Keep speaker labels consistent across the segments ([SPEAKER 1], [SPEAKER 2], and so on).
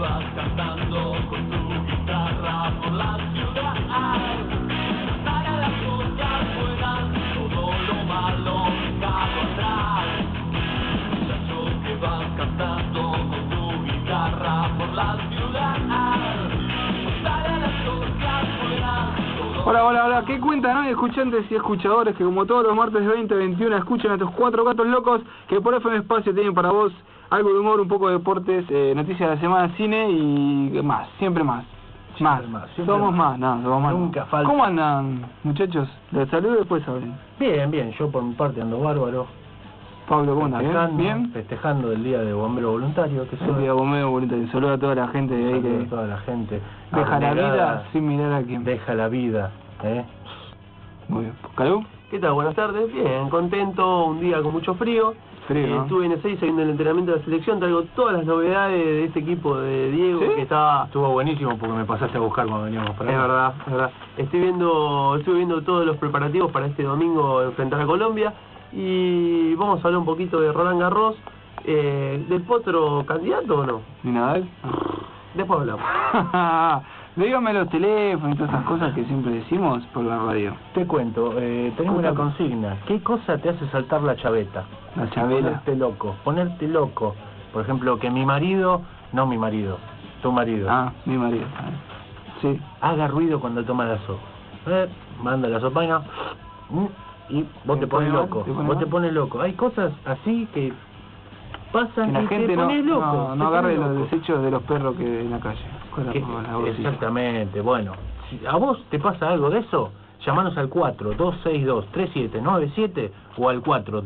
[SPEAKER 1] vas cantando con tu guitarra por la ciudad. Para las cosas buenas, todo lo malo dejado atrás. Muchacho que vas cantando con tu guitarra por la ciudad. Para las cosas buenas.
[SPEAKER 2] Hola, ¿qué cuentan hoy escuchantes y escuchadores que como todos los martes de 20 a 21 escuchan a estos cuatro gatos locos que por FM Espacio tienen para vos algo de humor, un poco de deportes, noticias de la semana, cine y más, siempre más. Somos más.
[SPEAKER 3] Nunca falta.
[SPEAKER 2] ¿Cómo andan, muchachos? Les saludo y después hablen.
[SPEAKER 3] Bien, yo por mi parte ando bárbaro.
[SPEAKER 2] Pablo, ¿cómo andas? ¿Bien?
[SPEAKER 3] Festejando el día de bombero voluntario, que
[SPEAKER 2] el día de bombero voluntario. Saludo a toda la gente de ahí que...
[SPEAKER 3] toda la gente.
[SPEAKER 2] Deja la vida sin mirar a quién.
[SPEAKER 3] Deja la vida,
[SPEAKER 2] Muy bien. ¿Calú?
[SPEAKER 4] ¿Qué tal? Buenas tardes. Bien, contento, un día con mucho frío.
[SPEAKER 2] ¿No?
[SPEAKER 4] Estuve en Ezeiza viendo el entrenamiento de la selección, traigo todas las novedades de este equipo de Diego, ¿sí? Que estuvo
[SPEAKER 3] buenísimo porque me pasaste a buscar cuando veníamos para
[SPEAKER 4] acá. Es verdad. Estuve viendo todos los preparativos para este domingo enfrentar a Colombia y vamos a hablar un poquito de Roland Garros. ¿Del Potro candidato o no?
[SPEAKER 2] ¿Y Nadal?
[SPEAKER 4] Después hablamos.
[SPEAKER 2] Dígame los teléfonos y todas esas cosas que siempre decimos por la radio.
[SPEAKER 3] Te cuento, tenemos una consigna. ¿Qué cosa te hace saltar la chaveta?
[SPEAKER 2] La chavela.
[SPEAKER 3] Ponerte loco. Por ejemplo, que mi marido, tu marido.
[SPEAKER 2] Mi marido. Sí.
[SPEAKER 3] Haga ruido cuando toma la sopa. Manda la sopaina y vos te pones loco. Te pones loco. Hay cosas así que pasan
[SPEAKER 2] que la gente
[SPEAKER 3] te pones loco.
[SPEAKER 2] No agarre los desechos de los perros que en la calle.
[SPEAKER 3] Exactamente, bueno, si a vos te pasa algo de eso, llamanos al 4262-3797 o al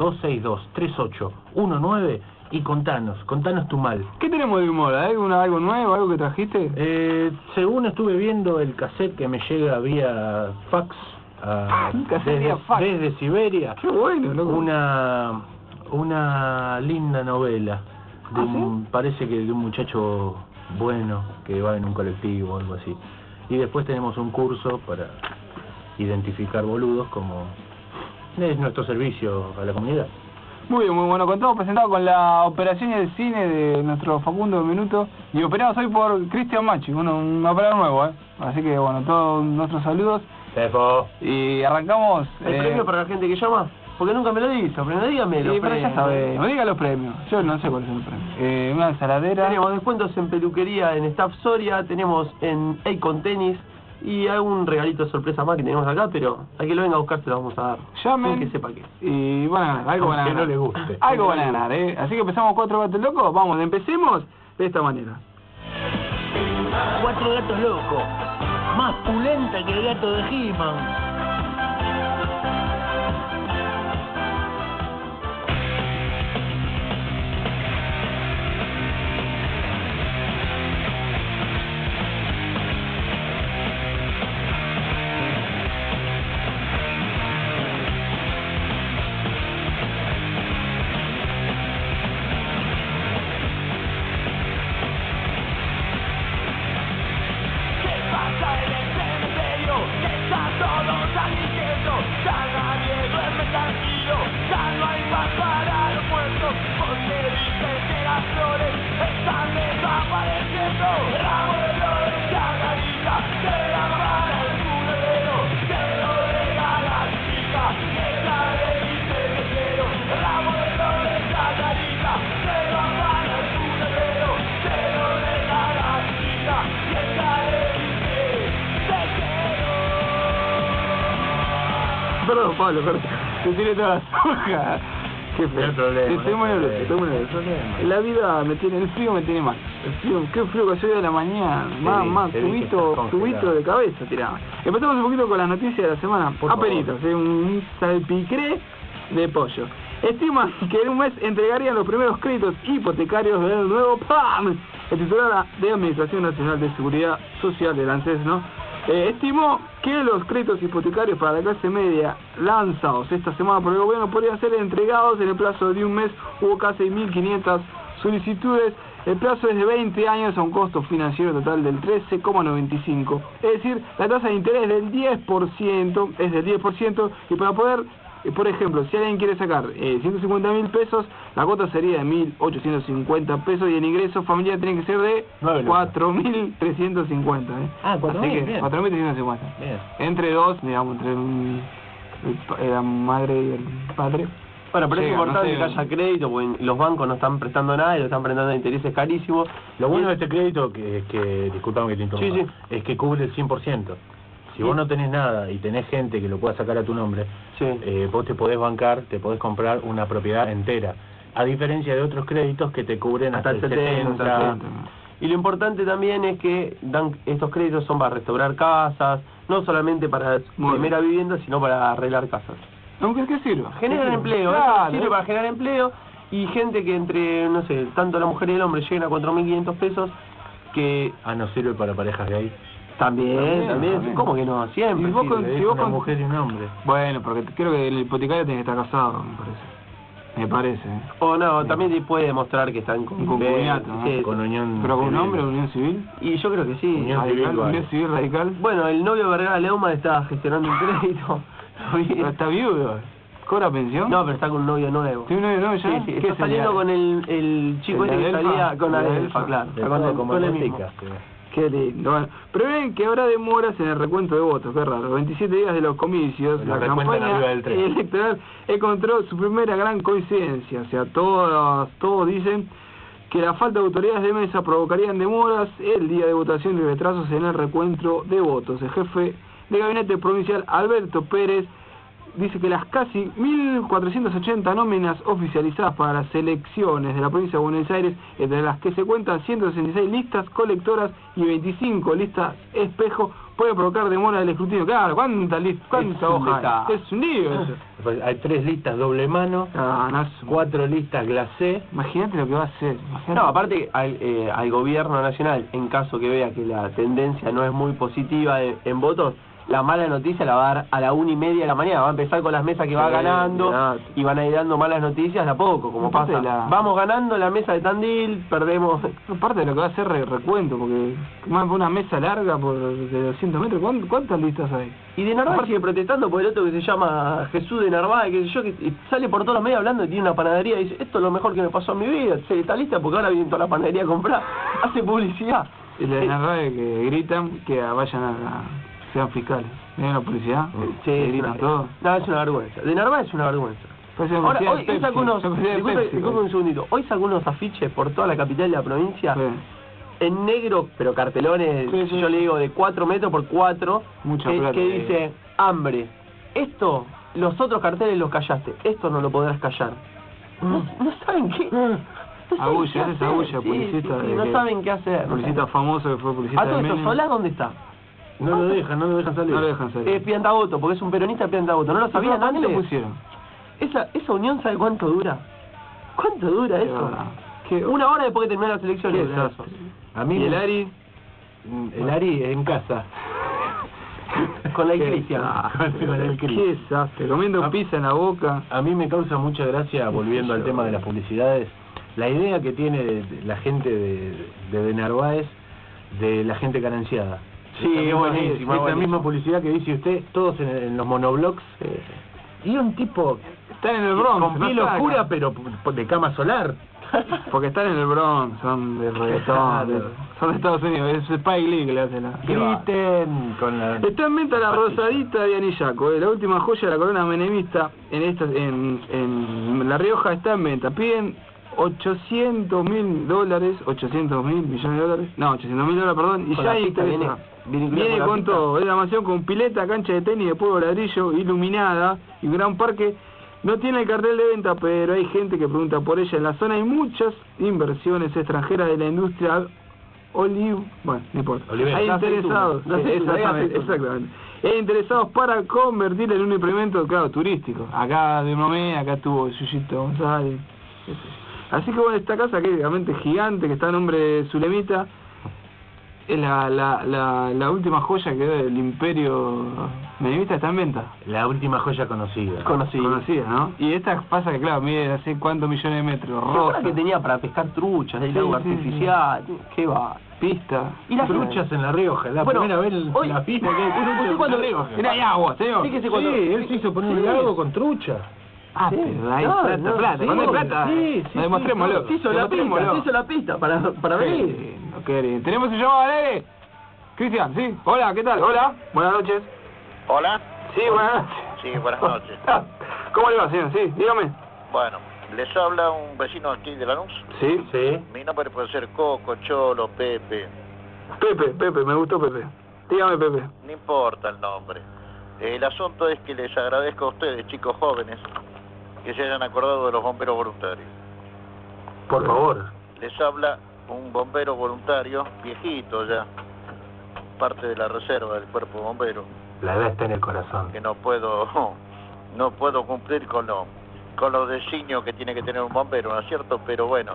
[SPEAKER 3] 4262-3819 y contanos tu mal.
[SPEAKER 2] ¿Qué tenemos de humor? ¿Algo nuevo, algo que trajiste?
[SPEAKER 3] Según estuve viendo el cassette que me llega vía fax, desde Siberia.
[SPEAKER 2] Qué bueno, loco.
[SPEAKER 3] Una linda novela, parece que de un muchacho bueno que va en un colectivo o algo así. Y después tenemos un curso para identificar boludos, como es nuestro servicio a la comunidad.
[SPEAKER 2] Muy bueno, contamos presentado con la operación y el cine de nuestro Facundo Minuto y operados hoy por Cristian Machi, un operador nuevo, así que bueno, todos nuestros saludos.
[SPEAKER 3] Cefo.
[SPEAKER 2] Y arrancamos.
[SPEAKER 4] ¿El premio para la gente que llama? Porque nunca me lo dice, pero dígame los
[SPEAKER 2] premios. Pero ya sabemos, diga los premios. Yo no sé cuáles son los premios. Una ensaladera.
[SPEAKER 4] Tenemos descuentos en peluquería en Staff Soria, tenemos en Akon Tenis y algún regalito sorpresa más que tenemos acá, pero al que lo venga a buscar se lo vamos a dar.
[SPEAKER 2] Llamen.
[SPEAKER 4] Que sepa qué.
[SPEAKER 2] Y van a ganar, algo van a ganar.
[SPEAKER 3] Que no le guste.
[SPEAKER 2] Algo van a ganar, Así que empezamos 4 gatos locos. Vamos, empecemos de esta manera.
[SPEAKER 3] 4 gatos locos. Más pulenta que el gato de He-Man.
[SPEAKER 2] Perdón, Pablo, te tiré todas las hojas. Qué feo. Estoy muy nervioso. La vida el frío me tiene mal. El frío, qué frío que soy de la mañana. Más, tubito de cabeza tiraba. Empezamos un poquito con las noticias de la semana. Apenitas, un salpicré de pollo. Estiman que en un mes entregarían los primeros créditos hipotecarios del nuevo plan. El titular de Administración Nacional de Seguridad Social del ANSES, estimó que los créditos hipotecarios para la clase media lanzados esta semana por el gobierno podrían ser entregados en el plazo de un mes. Hubo casi 1.500 solicitudes. El plazo es de 20 años a un costo financiero total del 13,95. Es decir, la tasa de interés es del 10%, y para poder por ejemplo, si alguien quiere sacar 150.000 pesos, la cuota sería de 1.850 pesos y el ingreso familiar tiene que ser de 4.350.
[SPEAKER 3] Ah, 4.000,
[SPEAKER 2] así que
[SPEAKER 3] bien.
[SPEAKER 2] 4.350.
[SPEAKER 3] Bien.
[SPEAKER 2] Entre dos, digamos, entre la madre y el padre.
[SPEAKER 4] Bueno, pero es
[SPEAKER 2] Llega,
[SPEAKER 4] importante
[SPEAKER 2] no sé.
[SPEAKER 4] que haya crédito, porque los bancos no están prestando nada y lo están prestando a intereses carísimos.
[SPEAKER 3] Lo bueno de este crédito, que disculpame que te interrumpa,
[SPEAKER 4] Sí.
[SPEAKER 3] es que cubre el 100%. Si vos no tenés nada y tenés gente que lo pueda sacar a tu nombre,
[SPEAKER 4] Sí.
[SPEAKER 3] vos te podés bancar, te podés comprar una propiedad entera. A diferencia de otros créditos que te cubren hasta el 70.
[SPEAKER 4] Y lo importante también es que estos créditos son para restaurar casas, no solamente para primera vivienda, sino para arreglar casas.
[SPEAKER 2] Aunque ¿qué sirve?
[SPEAKER 4] Generan empleo,
[SPEAKER 2] Claro,
[SPEAKER 4] sirve para generar empleo, y gente que entre, no sé, tanto la mujer y el hombre lleguen a 4.500 pesos, que
[SPEAKER 3] Ah, ¿no sirve para parejas gay?
[SPEAKER 4] también, ¿cómo que no? Siempre.
[SPEAKER 2] Y vos
[SPEAKER 4] sirve.
[SPEAKER 2] con-
[SPEAKER 3] Es
[SPEAKER 2] si vos
[SPEAKER 3] una
[SPEAKER 2] con-
[SPEAKER 3] mujer y un hombre.
[SPEAKER 2] Bueno, porque creo que el hipotecario tiene que estar casado, me parece.
[SPEAKER 4] O no, también se puede demostrar que están con
[SPEAKER 2] Un concubinato, ¿no?
[SPEAKER 4] sí,
[SPEAKER 3] Con unión
[SPEAKER 2] ¿Pero con un
[SPEAKER 3] civil.
[SPEAKER 2] hombre, unión civil?
[SPEAKER 4] y yo creo que sí.
[SPEAKER 3] Unión
[SPEAKER 2] Radical,
[SPEAKER 3] civil, vale.
[SPEAKER 2] unión civil radical.
[SPEAKER 4] Bueno, el novio Vergara Leuma está gestionando un crédito.
[SPEAKER 2] Pero está viudo. ¿Cobra pensión?
[SPEAKER 4] No, pero está con un novio nuevo.
[SPEAKER 2] ¿Tiene un novio nuevo ya?
[SPEAKER 4] Sí,
[SPEAKER 2] ¿Qué
[SPEAKER 4] está saliendo
[SPEAKER 2] sería?
[SPEAKER 4] con el chico
[SPEAKER 2] ¿El
[SPEAKER 4] este que
[SPEAKER 2] Adelfa?
[SPEAKER 4] salía con
[SPEAKER 2] ¿El
[SPEAKER 4] Adelfa,
[SPEAKER 2] Adelfa?
[SPEAKER 4] claro.
[SPEAKER 3] De
[SPEAKER 4] Está
[SPEAKER 3] fondo como
[SPEAKER 4] con el mismo.
[SPEAKER 3] botica.
[SPEAKER 2] Qué lindo. Bueno, prevén que habrá demoras en el recuento de votos, qué raro. 27 días de los comicios,
[SPEAKER 3] Lo
[SPEAKER 2] la
[SPEAKER 3] recuentan
[SPEAKER 2] campaña
[SPEAKER 3] arriba del tren.
[SPEAKER 2] electoral encontró su primera gran coincidencia. O sea, todos dicen que la falta de autoridades de mesa provocarían demoras el día de votación y retrasos en el recuento de votos. El jefe de gabinete provincial, Alberto Pérez, dice que las casi 1.480 nóminas oficializadas para las elecciones de la provincia de Buenos Aires, entre las que se cuentan 166 listas colectoras y 25 listas espejo, puede provocar demora del escrutinio. Claro, ¿cuántas hojas?
[SPEAKER 4] desastre.
[SPEAKER 2] Es un lío eso.
[SPEAKER 3] Pues hay 3 listas doble mano,
[SPEAKER 2] Ah, no,
[SPEAKER 3] 4 listas glacé.
[SPEAKER 2] imagínate lo que va a hacer. Imagínate.
[SPEAKER 4] No, aparte al gobierno nacional, en caso que vea que la tendencia no es muy positiva en votos, la mala noticia la va a dar a la 1:30 de la mañana. Va a empezar con las mesas que va
[SPEAKER 2] Sí,
[SPEAKER 4] ganando
[SPEAKER 2] mirá.
[SPEAKER 4] y van a ir dando malas noticias de a poco, como
[SPEAKER 2] Aparte
[SPEAKER 4] pasa.
[SPEAKER 2] la-
[SPEAKER 4] Vamos ganando la mesa de Tandil, perdemos.
[SPEAKER 2] Aparte de lo que va a hacer recuento, porque más una mesa larga por de 200 metros, ¿cuántas listas hay?
[SPEAKER 4] Y de Narváez sigue protestando por el otro que se llama Jesús de Narváez, que sé yo, que sale por todos los medios hablando y tiene una panadería y dice, esto es lo mejor que me pasó en mi vida. Se está lista porque ahora viene toda la panadería a comprar. Hace publicidad.
[SPEAKER 2] Y la de Narváez que gritan que vayan sean fiscales. ¿Miren la publicidad?
[SPEAKER 4] Sí,
[SPEAKER 2] Que
[SPEAKER 4] es
[SPEAKER 2] gritan
[SPEAKER 4] una,
[SPEAKER 2] todo.
[SPEAKER 4] no, es una vergüenza. De Narváez es una vergüenza.
[SPEAKER 2] Parece
[SPEAKER 4] Ahora,
[SPEAKER 2] publicidad de
[SPEAKER 4] hoy
[SPEAKER 2] Pepsi,
[SPEAKER 4] sacó unos,
[SPEAKER 2] parece publicidad de Pepsi,
[SPEAKER 4] disculpe un segundito, hoy sacó unos afiches por toda la capital de la provincia,
[SPEAKER 2] Sí.
[SPEAKER 4] en negro, pero cartelones,
[SPEAKER 2] Sí, sí.
[SPEAKER 4] yo le digo de 4 metros por 4,
[SPEAKER 2] Mucha
[SPEAKER 4] que,
[SPEAKER 2] plata,
[SPEAKER 4] que dice, hambre, esto, los otros carteles los callaste, esto no lo podrás callar. No saben qué. No saben
[SPEAKER 2] Agulla,
[SPEAKER 4] qué
[SPEAKER 2] ese es
[SPEAKER 4] hacer.
[SPEAKER 2] Agulla,
[SPEAKER 4] Sí,
[SPEAKER 2] publicista
[SPEAKER 4] sí,
[SPEAKER 2] de
[SPEAKER 4] no
[SPEAKER 2] que-
[SPEAKER 4] saben qué hacer.
[SPEAKER 2] Publicista famoso que fue publicista
[SPEAKER 4] A todo
[SPEAKER 2] de
[SPEAKER 4] esto,
[SPEAKER 2] Menem.
[SPEAKER 4] ¿Solá dónde está?
[SPEAKER 3] No lo dejan salir.
[SPEAKER 2] No lo dejan salir.
[SPEAKER 4] Es piantagoto, porque es un peronista piantagoto. ¿No lo sabían
[SPEAKER 2] ¿Por qué
[SPEAKER 4] antes?
[SPEAKER 2] lo pusieron?
[SPEAKER 4] Esa unión, ¿sabe cuánto dura? ¿Cuánto dura
[SPEAKER 2] Qué
[SPEAKER 4] eso?
[SPEAKER 2] va. Qué-
[SPEAKER 4] Una hora después de terminar las elecciones.
[SPEAKER 2] Qué
[SPEAKER 4] dura
[SPEAKER 2] desastre.
[SPEAKER 4] eso.
[SPEAKER 3] A mí
[SPEAKER 2] ¿Y el
[SPEAKER 3] me-
[SPEAKER 2] Ari?
[SPEAKER 3] El Ari en casa.
[SPEAKER 4] Con la
[SPEAKER 2] Qué
[SPEAKER 4] iglesia.
[SPEAKER 2] desastre,
[SPEAKER 3] Con el Cris.
[SPEAKER 2] Qué desastre, comiendo
[SPEAKER 3] Ah.
[SPEAKER 2] pizza en la boca.
[SPEAKER 3] A mí me causa mucha gracia, volviendo al tema de las publicidades, la idea que tiene de la gente de Narváez, de la gente carenciada.
[SPEAKER 4] Sí,
[SPEAKER 3] Esta misma-
[SPEAKER 4] buenísima,
[SPEAKER 3] Esta
[SPEAKER 4] buenísima.
[SPEAKER 3] misma publicidad que dice usted, todos en los monoblogs. Y un tipo
[SPEAKER 2] Están en el Bronx.
[SPEAKER 3] con
[SPEAKER 2] no
[SPEAKER 3] piel
[SPEAKER 2] sacan.
[SPEAKER 3] oscura, pero de cama solar.
[SPEAKER 2] Porque están en el Bronx, son de reggaetón,
[SPEAKER 3] Claro.
[SPEAKER 2] son de Estados Unidos, es Spike Lee que le hace la...
[SPEAKER 3] Griten con la...
[SPEAKER 2] Está en venta la rosadita de Anillaco, la última joya de la corona menemista en La Rioja está en venta. Piden $800.000, 800.000 millones de dólares, no, $800.000, perdón, y
[SPEAKER 4] Con
[SPEAKER 2] ya
[SPEAKER 4] la pista
[SPEAKER 2] interesa.
[SPEAKER 4] viene
[SPEAKER 2] Viene
[SPEAKER 4] con la
[SPEAKER 2] con
[SPEAKER 4] pista.
[SPEAKER 2] todo, es la mansión con pileta, cancha de tenis de polvo ladrillo, iluminada y un gran parque. No tiene el cartel de venta, pero hay gente que pregunta por ella. En la zona hay muchas inversiones extranjeras de la industria bueno, no importa.
[SPEAKER 3] Olivera.
[SPEAKER 2] Hay
[SPEAKER 4] La
[SPEAKER 2] interesados,
[SPEAKER 4] aceituna, la
[SPEAKER 2] sí,
[SPEAKER 4] aceituna,
[SPEAKER 2] exactamente,
[SPEAKER 4] la aceituna.
[SPEAKER 2] exactamente. Hay interesados para convertir en un emprendimiento, claro, turístico. Acá de Nomé, acá estuvo Yuyito González. qué sé yo. Así que bueno, esta casa que es realmente gigante, que está a nombre de Zulemita, es la última joya que quedó del imperio Medivista está en venta.
[SPEAKER 3] La última joya conocida.
[SPEAKER 2] Conocida, ¿no? Y esta pasa que, claro, mide hace cuántos millones de metros.
[SPEAKER 4] Rosa que tenía para pescar truchas, el agua artificial. ¿Qué va?
[SPEAKER 2] Pista.
[SPEAKER 3] Y las truchas en La Rioja. La primera vez
[SPEAKER 4] hoy,
[SPEAKER 3] la pista que hay truchas en La Rioja.
[SPEAKER 2] Mira, hay agua, señor.
[SPEAKER 3] Sí, él se hizo poner un lago con truchas.
[SPEAKER 2] Ah, pero hay plata. Cuando hay plata, demostrémoslo.
[SPEAKER 4] Se hizo la pista para venir.
[SPEAKER 2] No querés. Tenemos un llamado al aire. Cristian, ¿sí? Hola, ¿qué tal? Hola, buenas noches.
[SPEAKER 5] ¿Hola?
[SPEAKER 2] Sí, buenas noches.
[SPEAKER 5] Sí, buenas noches.
[SPEAKER 2] ¿Cómo le va, señor? Sí, dígame.
[SPEAKER 5] Bueno, les habla un vecino aquí de Lanús.
[SPEAKER 2] Sí.
[SPEAKER 5] Mi nombre puede ser Coco, Cholo, Pepe.
[SPEAKER 2] Pepe, me gustó Pepe. Dígame, Pepe.
[SPEAKER 5] No importa el nombre. El asunto es que les agradezco a ustedes, chicos jóvenes, que se hayan acordado de los bomberos voluntarios.
[SPEAKER 3] Por favor.
[SPEAKER 5] Les habla un bombero voluntario, viejito ya, parte de la reserva del cuerpo bombero.
[SPEAKER 3] La edad está en el corazón.
[SPEAKER 5] Que no puedo cumplir con los designios que tiene que tener un bombero, ¿no es cierto? Pero bueno,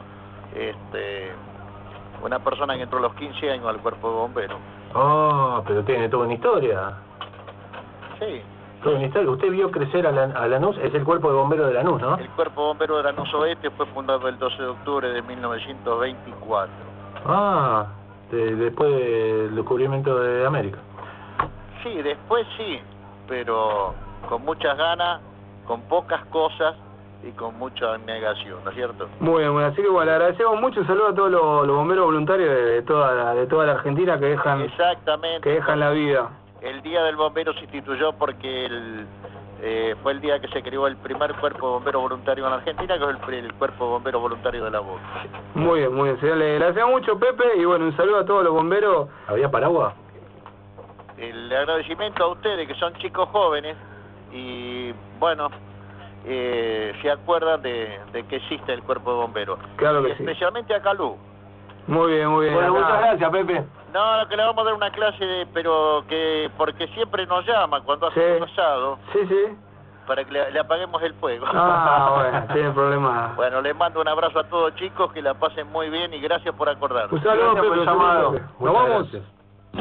[SPEAKER 5] una persona que entró a los 15 años al cuerpo de bombero.
[SPEAKER 3] Oh, pero tiene toda una historia.
[SPEAKER 5] Sí.
[SPEAKER 3] Toda una historia. Usted vio crecer a Lanús, es el cuerpo de bombero de Lanús, ¿no?
[SPEAKER 5] El cuerpo de bombero de Lanús Oeste fue fundado el 12 de octubre de 1924.
[SPEAKER 3] Ah, después del descubrimiento de América.
[SPEAKER 5] Sí, después sí, pero con muchas ganas, con pocas cosas y con mucha negación, ¿no es cierto?
[SPEAKER 2] Muy bien, así que bueno, le agradecemos mucho. Un saludo a todos los bomberos voluntarios de toda la Argentina que dejan,
[SPEAKER 5] exactamente,
[SPEAKER 2] que dejan la vida.
[SPEAKER 5] El Día del Bombero se instituyó porque fue el día que se creó el primer cuerpo de bombero voluntario en la Argentina, que es el cuerpo de bombero voluntario de la Voz.
[SPEAKER 2] Muy bien, señor. Le agradecemos mucho, Pepe, y bueno, un saludo a todos los bomberos.
[SPEAKER 3] ¿Había paraguas?
[SPEAKER 5] El agradecimiento a ustedes, que son chicos jóvenes, y bueno, se acuerdan de que existe el cuerpo de bomberos.
[SPEAKER 2] Claro que
[SPEAKER 5] y especialmente a Calú.
[SPEAKER 2] Muy bien.
[SPEAKER 3] Bueno, muchas gracias, Pepe.
[SPEAKER 5] No, que le vamos a dar una clase, porque siempre nos llama cuando hace un asado.
[SPEAKER 2] Sí.
[SPEAKER 5] Para que le apaguemos el fuego.
[SPEAKER 2] Ah, bueno, tiene problema.
[SPEAKER 5] Bueno, les mando un abrazo a todos, chicos, que la pasen muy bien y gracias por acordarnos.
[SPEAKER 2] Un saludo, Pepe, por el llamado. Nos vamos.
[SPEAKER 3] Gracias.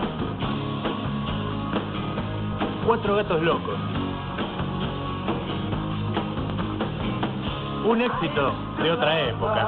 [SPEAKER 6] 4 gatos locos. Un éxito de otra época.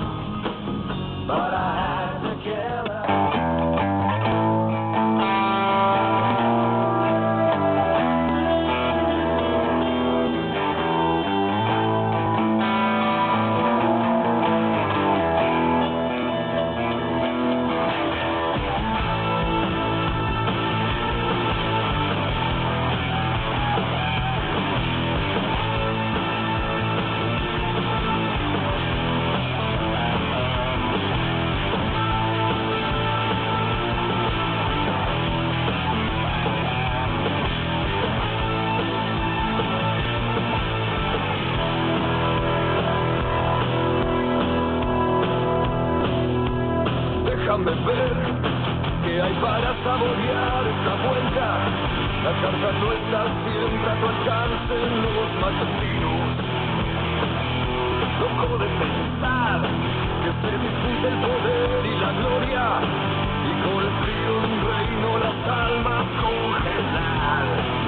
[SPEAKER 1] Déjame ver qué hay para saborear esta vuelta. La carta no está siempre a tu alcance en los matutinos. Loco de pensar que se discute el poder y la gloria, y con el frío de un reino las almas congelar.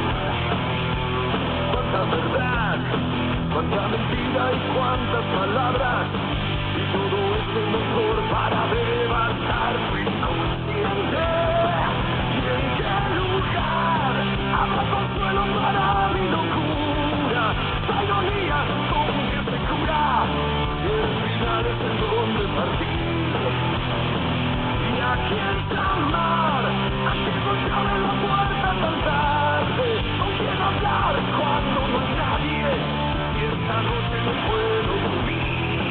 [SPEAKER 1] Cuánta verdad, cuánta mentira y cuántas palabras, y todo ese motor para levantar tu inconsciente. ¿Y en qué lugar habrá consuelo para mi locura? La ironía con que se cura, y el final es en donde partir. Y a quién llamar, a quién golpearle la puerta tan tarde, con quién hablar cuando no hay nadie, y esta noche no puedo dormir.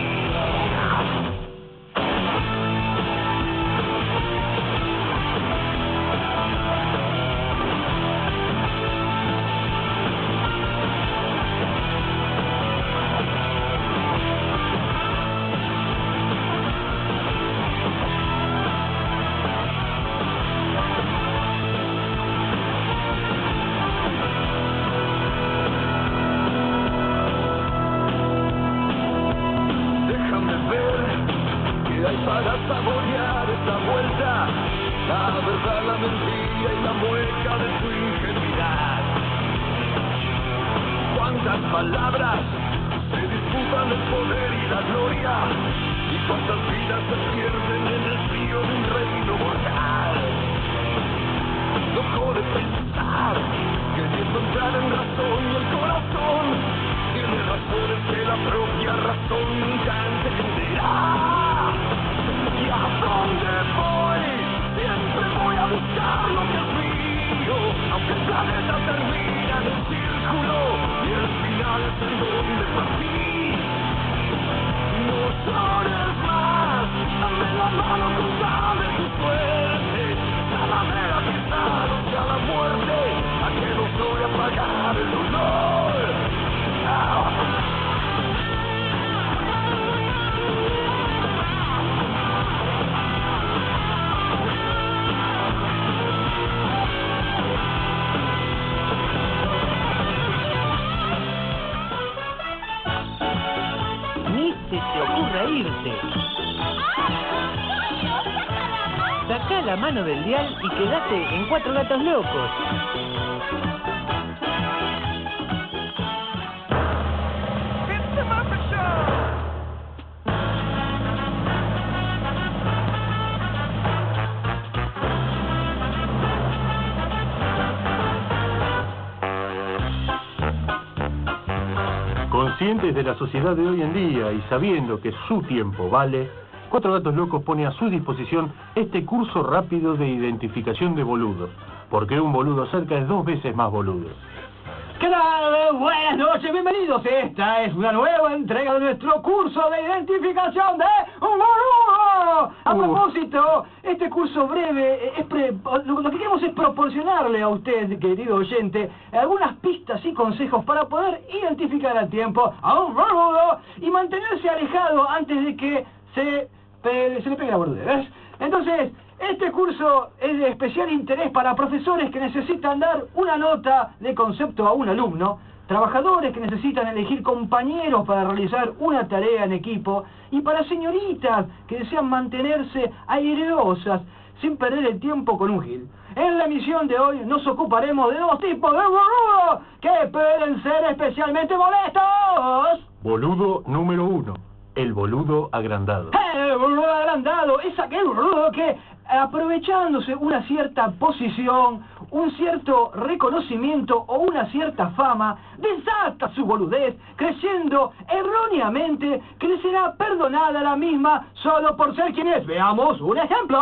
[SPEAKER 1] Para saborear esta vuelta, la verdad, la mentira y la mueca de tu ingenuidad. cuántas palabras se disputan el poder y la gloria, y cuántas vidas se pierden en el frío de un reino mortal. Loco de pensar, queriendo entrar en razón, y el corazón tiene razones que la propia razón nunca entenderá. ¿Y a dónde voy? Siempre voy a buscar lo que es mío, aunque el planeta termina en un círculo y el final es en donde partí. No llores más, dame la mano, contame tu suerte, sábame la pesada hacia la muerte, a que no soy a pagar el dolor.
[SPEAKER 7] Ni se te ocurra irte. Sacá la mano del dial y quedate en Cuatro Gatos Locos.
[SPEAKER 3] Conscientes de la sociedad de hoy en día y sabiendo que su tiempo vale, Cuatro Gatos Locos pone a su disposición este curso rápido de identificación de boludos, porque un boludo cerca es 2 veces más boludo.
[SPEAKER 2] ¿Qué tal? Buenas noches, bienvenidos. Esta es una nueva entrega de nuestro curso de identificación de un boludo. A propósito, este curso breve, lo que queremos es proporcionarle a usted, querido oyente, algunas pistas y consejos para poder identificar a tiempo a un boludo y mantenerse alejado antes de que se le pegue la boludez, ¿ves? Entonces, este curso es de especial interés para profesores que necesitan dar una nota de concepto a un alumno, trabajadores que necesitan elegir compañeros para realizar una tarea en equipo, y para señoritas que desean mantenerse aireosas sin perder el tiempo con un gil. En la emisión de hoy nos ocuparemos de 2 tipos de boludo que pueden ser especialmente molestos.
[SPEAKER 3] Boludo número 1, el boludo agrandado.
[SPEAKER 2] El boludo agrandado es aquel boludo que, aprovechándose una cierta posición, un cierto reconocimiento o una cierta fama, desata su boludez, creyendo erróneamente que le será perdonada la misma solo por ser quien es. Veamos un ejemplo.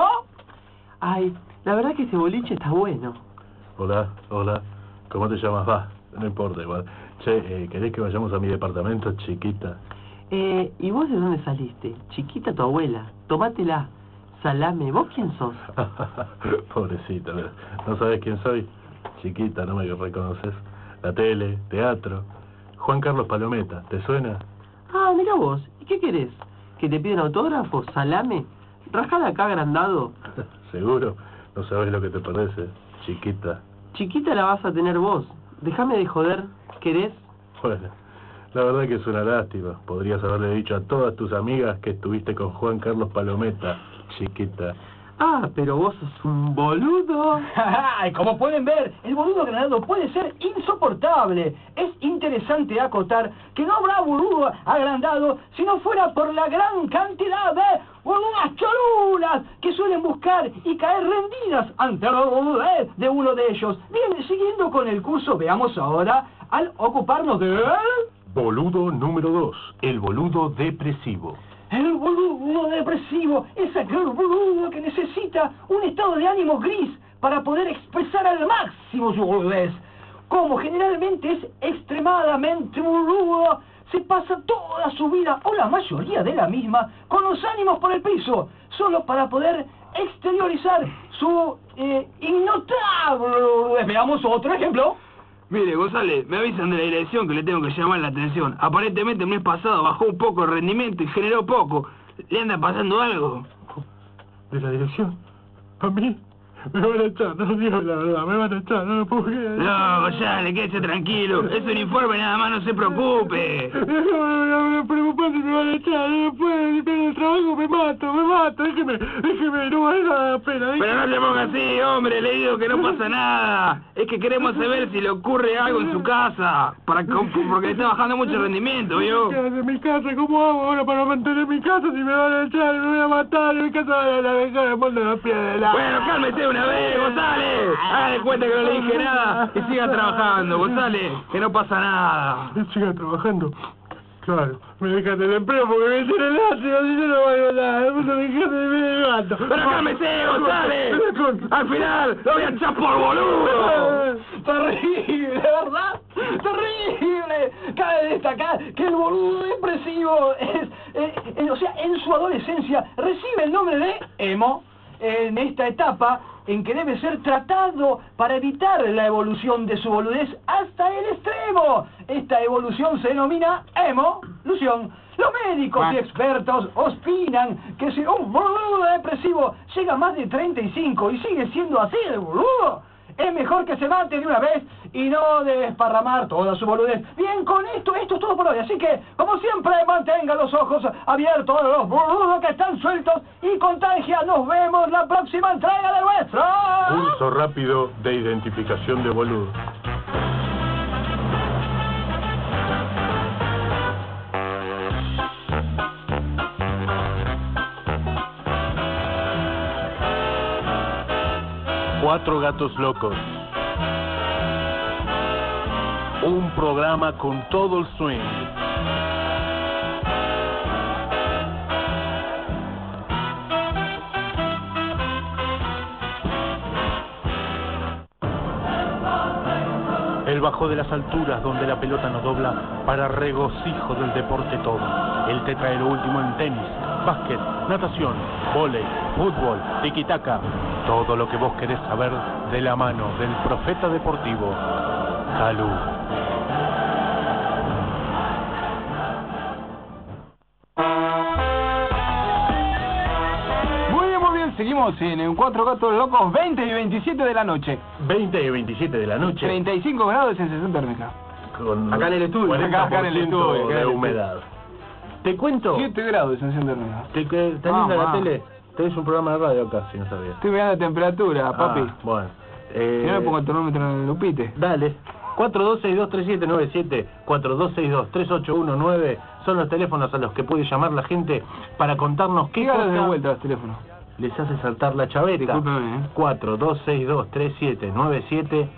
[SPEAKER 4] Ay, la verdad que ese boliche está bueno.
[SPEAKER 3] Hola, ¿cómo te llamas? Va, no importa igual. Che, ¿querés que vayamos a mi departamento, chiquita?
[SPEAKER 4] ¿Y vos de dónde saliste? Chiquita tu abuela, tomátela. Salame, ¿vos quién sos?
[SPEAKER 3] Pobrecita, ¿no sabes quién soy? Chiquita, ¿no me reconoces? La tele, teatro. Juan Carlos Palometa, ¿te suena?
[SPEAKER 4] Ah, mira vos, ¿y qué querés? ¿Que te piden autógrafo? ¿Salame? ¿Rajada acá agrandado?
[SPEAKER 3] Seguro, no sabes lo que te parece, chiquita.
[SPEAKER 4] Chiquita la vas a tener vos. Déjame de joder, ¿querés?
[SPEAKER 3] Bueno, la verdad que es una lástima. Podrías haberle dicho a todas tus amigas que estuviste con Juan Carlos Palometa, chiquita.
[SPEAKER 4] Ah, pero vos sos un boludo.
[SPEAKER 2] Y como pueden ver, el boludo agrandado puede ser insoportable. Es interesante acotar que no habrá boludo agrandado si no fuera por la gran cantidad de boludas cholulas que suelen buscar y caer rendidas ante la boludez de uno de ellos. Bien, siguiendo con el curso, veamos ahora al ocuparnos de...
[SPEAKER 3] Boludo número 2, el boludo depresivo.
[SPEAKER 2] El boludo depresivo es aquel boludo que necesita un estado de ánimo gris para poder expresar al máximo su boludez. Como generalmente es extremadamente boludo, se pasa toda su vida, o la mayoría de la misma, con los ánimos por el piso, solo para poder exteriorizar su innotable boludez. Veamos otro ejemplo.
[SPEAKER 8] Mire, González, me avisan de la dirección que le tengo que llamar la atención. Aparentemente el mes pasado bajó un poco el rendimiento y generó poco. ¿Le anda pasando algo?
[SPEAKER 3] ¿De la dirección? ¿A mí? Me van a echar, no digo la verdad, me van a echar, no lo puedo creer.
[SPEAKER 8] No, González, quédese tranquilo. Es un informe nada más, no se preocupe.
[SPEAKER 3] Me preocupa si me van a echar, no puedo, si tengo el trabajo me mato, déjeme, no vale la pena.
[SPEAKER 8] Pero no se ponga así, hombre, le digo que no pasa nada. Es que queremos saber si le ocurre algo en su casa, porque le está bajando mucho rendimiento, ¿vio?
[SPEAKER 3] ¿Qué hace mi casa? ¿Cómo hago ahora para mantener mi casa si me van a echar, me voy a matar, mi casa va a la dejar de poner la piedra?
[SPEAKER 8] Bueno, cálmese una vez, González. Haga de cuenta que no le dije nada y siga trabajando, González, que no pasa nada.
[SPEAKER 3] Siga trabajando. Claro, me dejaste el empleo porque me hicieron el ácido, si yo no valgo nada, me dejaste de mi gato.
[SPEAKER 8] ¡Pero cálmese, González! ¡Al final lo voy a echar por boludo!
[SPEAKER 9] ¡Terrible, verdad! ¡Terrible! Cabe destacar que el boludo depresivo o sea, en su adolescencia recibe el nombre de emo en esta etapa en que debe ser tratado para evitar la evolución de su boludez hasta el extremo. Esta evolución se denomina evolución. Los médicos y expertos opinan que si un boludo depresivo llega a más de 35 y sigue siendo así el boludo, es mejor que se mate de una vez y no desparramar toda su boludez. Bien, con esto es todo por hoy. Así que, como siempre, mantenga los ojos abiertos a los boludos que están sueltos y contagia. Nos vemos la próxima entrega de nuestro
[SPEAKER 3] Curso rápido de identificación de boludos. Cuatro gatos locos. Un programa con todo el swing. El bajo de las alturas donde la pelota nos dobla para regocijo del deporte todo. Él te trae lo último en tenis, básquet, natación, vóley, fútbol, tiki-taka. Todo lo que vos querés saber de la mano del profeta deportivo, Calú.
[SPEAKER 2] Muy bien, seguimos en Cuatro Gatos Locos, 20 y 27 de la noche.
[SPEAKER 3] 20 y 27 de la noche.
[SPEAKER 2] 35 grados y sensación térmica.
[SPEAKER 3] Con
[SPEAKER 4] Acá en el estudio.
[SPEAKER 3] 40%
[SPEAKER 2] Acá en el estudio,
[SPEAKER 3] de humedad. Te cuento.
[SPEAKER 2] 7 grados de sensación térmica.
[SPEAKER 3] ¿Está linda la tele? Tenés un programa de radio acá, si no sabías.
[SPEAKER 2] Estoy mirando la temperatura, papi.
[SPEAKER 3] Bueno.
[SPEAKER 2] Si no me pongo el termómetro en el lupite.
[SPEAKER 3] Dale. 42623797, 42623819 son los teléfonos a los que puede llamar la gente para contarnos qué
[SPEAKER 2] Dígalos de
[SPEAKER 3] cosa
[SPEAKER 2] vuelta los teléfonos.
[SPEAKER 3] les hace saltar la chaveta.
[SPEAKER 2] Discúlpeme,
[SPEAKER 3] 42623797,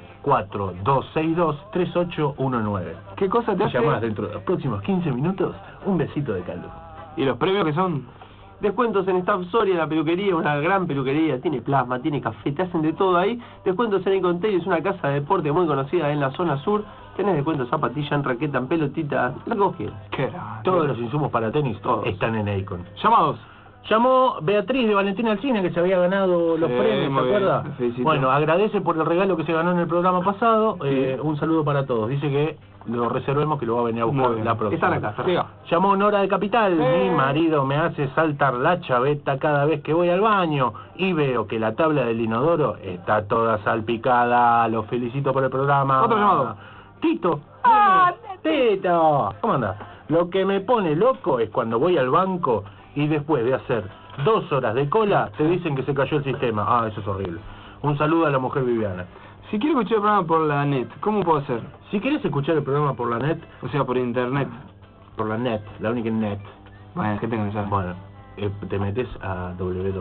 [SPEAKER 3] 42623819.
[SPEAKER 2] ¿Qué cosa te hace?
[SPEAKER 3] Llamás dentro de los próximos 15 minutos, un besito de caldo.
[SPEAKER 2] ¿Y los premios que son?
[SPEAKER 4] Descuentos en Staff Soria, la peluquería, una gran peluquería, tiene plasma, tiene café, te hacen de todo ahí. Descuentos en Incontel, es una casa de deporte muy conocida en la zona sur. Tenés descuentos en zapatilla, en raqueta, en pelotita, lo que vos quieras.
[SPEAKER 3] Todos los insumos para tenis están en Icon.
[SPEAKER 2] Llamados.
[SPEAKER 3] Llamó Beatriz de Valentina Alcina, que se había ganado los premios, ¿te acuerdas? Bueno, agradece por el regalo que se ganó en el programa pasado. Un saludo para todos. Dice que lo reservemos, que lo va a venir a buscar la próxima.
[SPEAKER 4] Están acá.
[SPEAKER 3] Llamó Nora de Capital. Mi marido me hace saltar la chaveta cada vez que voy al baño y veo que la tabla del inodoro está toda salpicada. Los felicito por el programa.
[SPEAKER 2] Otro llamado.
[SPEAKER 3] Tito. Tito. ¿Cómo andás? Lo que me pone loco es cuando voy al banco y después de hacer 2 horas de cola te dicen que se cayó el sistema. Eso es horrible. Un saludo a la mujer Viviana.
[SPEAKER 2] Si quiero escuchar el programa por la net, ¿cómo puedo hacer?
[SPEAKER 3] Si quieres escuchar el programa por la net,
[SPEAKER 2] o sea, por internet.
[SPEAKER 3] Por la net, la única net.
[SPEAKER 2] Bueno, ¿qué tengo que saber?
[SPEAKER 3] Bueno, te metes a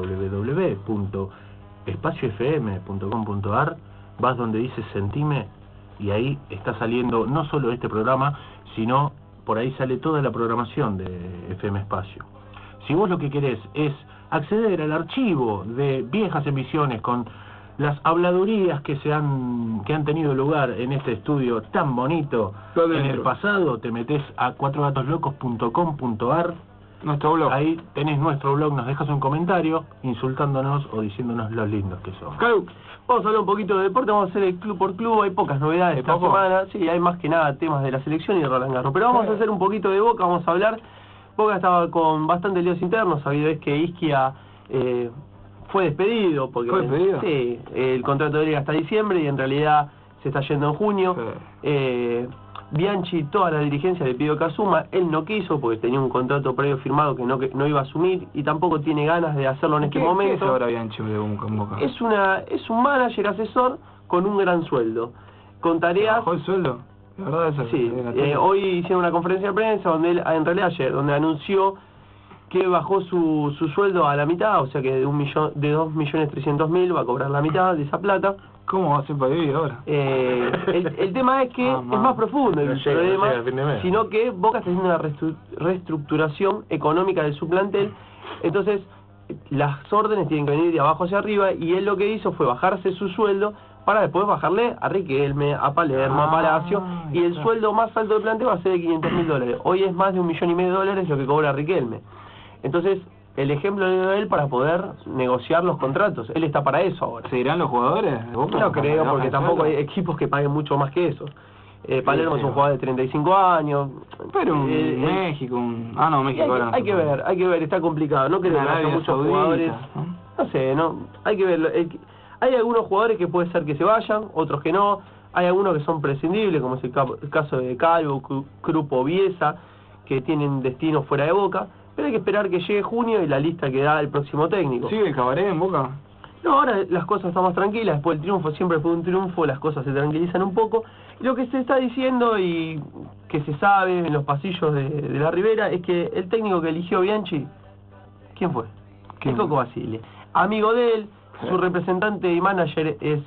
[SPEAKER 3] www.espaciofm.com.ar, vas donde dice Sentime y ahí está saliendo no solo este programa, sino por ahí sale toda la programación de FM Espacio. Si vos lo que querés es acceder al archivo de viejas emisiones con las habladurías que han tenido lugar en este estudio tan bonito en el pasado, te metés a cuatrogatoslocos.com.ar,
[SPEAKER 2] nuestro blog.
[SPEAKER 3] Ahí tenés nuestro blog, nos dejas un comentario insultándonos o diciéndonos lo lindos que somos.
[SPEAKER 4] Vamos a hablar un poquito de deporte, vamos a hacer el club por club, hay pocas novedades esta semana, sí, hay más que nada temas de la selección y de Roland Garros, pero vamos a hacer un poquito de Boca, vamos a hablar. Boca estaba con bastantes líos internos, sabías que Isquia fue despedido porque
[SPEAKER 2] ¿Fue despedido?
[SPEAKER 4] sí, el contrato de él era hasta diciembre y en realidad se está yendo en junio. Bianchi, toda la dirigencia le pidió que asuma, él no quiso porque tenía un contrato previo firmado que no iba a asumir y tampoco tiene ganas de hacerlo en este momento.
[SPEAKER 2] ¿Qué es ahora Bianchi de Boca?
[SPEAKER 4] Es un manager asesor con un gran sueldo, con tareas.
[SPEAKER 2] ¿Bajó el sueldo? ¿La verdad eso?
[SPEAKER 4] Sí, hoy hicieron una conferencia de prensa donde él, en realidad ayer, donde anunció que bajó su sueldo a la mitad, o sea que de 2.300.000 va a cobrar la mitad de esa plata.
[SPEAKER 2] ¿Cómo va a ser para vivir ahora?
[SPEAKER 4] El tema es que es más profundo el problema, sino que Boca está haciendo una reestructuración económica de su plantel, entonces las órdenes tienen que venir de abajo hacia arriba y él lo que hizo fue bajarse su sueldo para después bajarle a Riquelme, a Palermo, a Palacio, y el sueldo más alto del plantel va a ser de $500.000. Hoy es más de $1,5 millones lo que cobra Riquelme. Entonces, el ejemplo de él para poder negociar los contratos. Él está para eso ahora.
[SPEAKER 2] ¿Seguirán los jugadores de Boca?
[SPEAKER 4] No creo, porque tampoco hay equipos que paguen mucho más que eso. Palermo es un jugador de 35 años.
[SPEAKER 2] Pero México, México ahora.
[SPEAKER 4] Hay que ver, está complicado. No creo que haya muchos jugadores. No sé, hay que verlo. Hay algunos jugadores que puede ser que se vayan, otros que no. Hay algunos que son prescindibles, como es el caso de Calvo, Crupo, Biesa, que tienen destino fuera de Boca. Pero hay que esperar que llegue junio y la lista que da el próximo técnico.
[SPEAKER 2] ¿Sigue el Cabaret en Boca?
[SPEAKER 4] No, ahora las cosas están más tranquilas. Después del triunfo siempre fue un triunfo, las cosas se tranquilizan un poco. Y lo que se está diciendo y que se sabe en los pasillos de la Ribera es que el técnico que eligió Bianchi, ¿quién fue? El Coco Basile. Amigo de él, su representante y manager es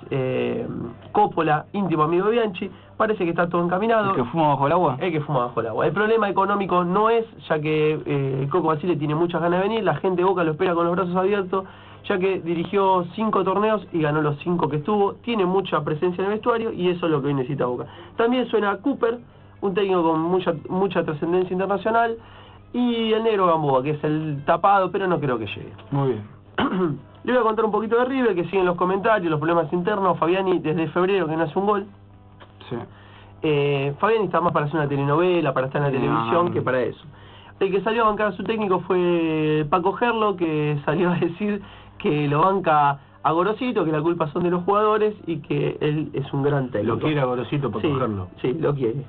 [SPEAKER 4] Coppola, íntimo amigo de Bianchi. Parece que está todo encaminado.
[SPEAKER 2] ¿El que fuma bajo el agua?
[SPEAKER 4] El que fuma bajo el agua. El problema económico no es, ya que Coco Basile tiene muchas ganas de venir, la gente de Boca lo espera con los brazos abiertos, ya que dirigió 5 torneos y ganó los 5 que estuvo, tiene mucha presencia en el vestuario y eso es lo que hoy necesita Boca. También suena Cooper, un técnico con mucha trascendencia internacional, y el negro Gamboa, que es el tapado, pero no creo que llegue.
[SPEAKER 2] Muy bien.
[SPEAKER 4] Le voy a contar un poquito de River, que siguen los comentarios, los problemas internos. Fabiani desde febrero que no hace un gol.
[SPEAKER 2] Sí.
[SPEAKER 4] Fabiani está más para hacer una telenovela, para estar en la televisión, que para eso. El que salió a bancar a su técnico fue Paco Gerlo, que salió a decir que lo banca a Gorosito, que la culpa son de los jugadores y que él es un gran técnico.
[SPEAKER 3] Lo quiere a Gorosito para cogerlo.
[SPEAKER 4] Sí, lo quiere.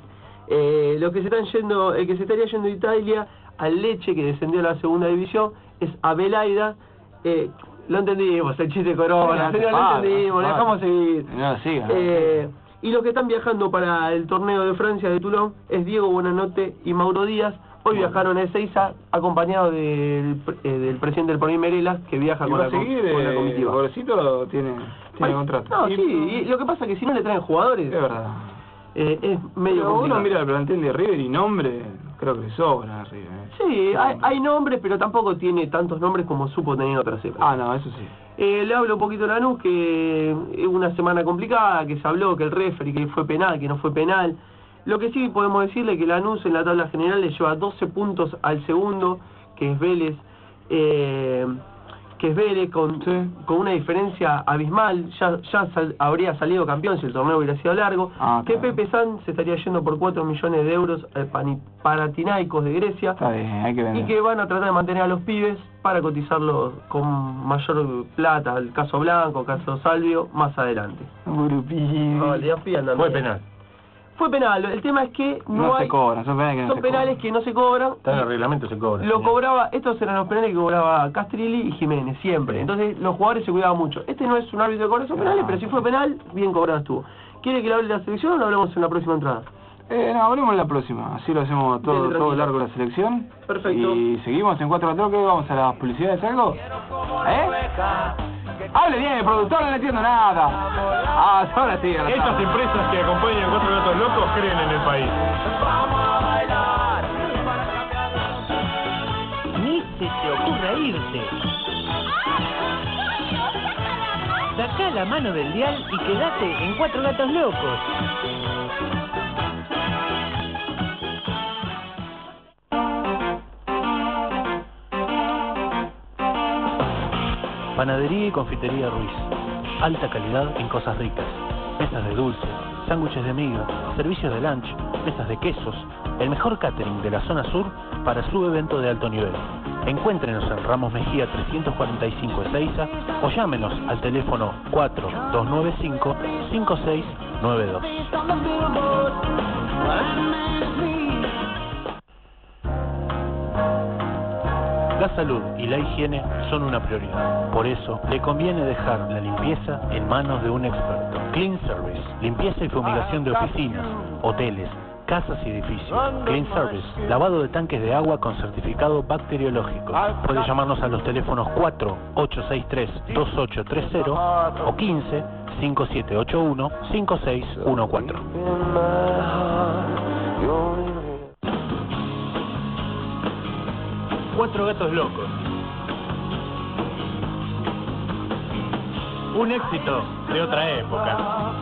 [SPEAKER 4] El que se estaría yendo de Italia al Leche, que descendió a la segunda división, es Abelaida. Lo entendimos, el chiste de Corona, lo entendimos, lo dejamos seguir.
[SPEAKER 2] No, siga.
[SPEAKER 4] Y los que están viajando para el torneo de Francia de Toulon es Diego Buenanote y Mauro Díaz. Hoy viajaron a Ezeiza acompañados del presidente del Pony Merelas, que viaja con la comitiva.
[SPEAKER 2] ¿Gorosito tiene contrato?
[SPEAKER 4] No, sí, y lo que pasa es que si no le traen jugadores...
[SPEAKER 2] Es verdad.
[SPEAKER 4] Es medio
[SPEAKER 2] pero
[SPEAKER 4] complicado.
[SPEAKER 2] uno mira el plantel de River y nombre, creo que sobra River.
[SPEAKER 4] Sí, hay nombres, pero tampoco tiene tantos nombres como supo tener en otras épocas.
[SPEAKER 2] Ah, no, eso sí.
[SPEAKER 4] Le hablo un poquito de Lanús, que es una semana complicada, que se habló que el referee, que fue penal, que no fue penal. Lo que sí podemos decirle que Lanús en la tabla general le lleva 12 puntos al segundo, que es Vélez, con una diferencia abismal. Ya habría salido campeón si el torneo hubiera sido largo. Que Pepe San se estaría yendo por 4 millones de euros al Panathinaikos de Grecia.
[SPEAKER 2] Está bien, hay que vender.
[SPEAKER 4] Y que van a tratar de mantener a los pibes para cotizarlos con mayor plata, el caso Blanco, caso Salvio, más adelante.
[SPEAKER 3] Fue penal.
[SPEAKER 4] Fue penal, el tema es que no
[SPEAKER 2] se cobran, son penales
[SPEAKER 4] que no se cobran.
[SPEAKER 3] Está en el reglamento, se cobran.
[SPEAKER 4] Lo cobraba, estos eran los penales que cobraba Castrilli y Jiménez, siempre.
[SPEAKER 3] Sí.
[SPEAKER 4] Entonces los jugadores se cuidaban mucho. Este no es un árbitro de cobrar esos penales, pero si fue penal, bien cobrado estuvo. ¿Quiere que le hable de la selección o lo hablamos en la próxima entrada?
[SPEAKER 2] No, hablemos en la próxima, así lo hacemos todo largo la selección.
[SPEAKER 4] Perfecto.
[SPEAKER 2] Y seguimos en 4 que vamos a las publicidades, ¿algo? Hable bien, el productor, no le entiendo nada. Ahora sí.
[SPEAKER 6] Estas empresas que acompañan 4 gatos locos creen en el país.
[SPEAKER 7] Ni se te ocurra irte. Sacá la mano del dial y quédate en 4 gatos locos.
[SPEAKER 3] Panadería y confitería Ruiz. Alta calidad en cosas ricas. Mesas de dulce, sándwiches de miga, servicios de lunch, mesas de quesos. El mejor catering de la zona sur para su evento de alto nivel. Encuéntrenos en Ramos Mejía 345 Ezeiza o llámenos al teléfono 4295-5692. La salud y la higiene son una prioridad. Por eso, le conviene dejar la limpieza en manos de un experto. Clean Service, limpieza y fumigación de oficinas, hoteles, casas y edificios. Clean Service, lavado de tanques de agua con certificado bacteriológico. Puede llamarnos a los teléfonos 4-863-2830 o 15-5781-5614.
[SPEAKER 7] Cuatro gatos locos. Un éxito de otra época.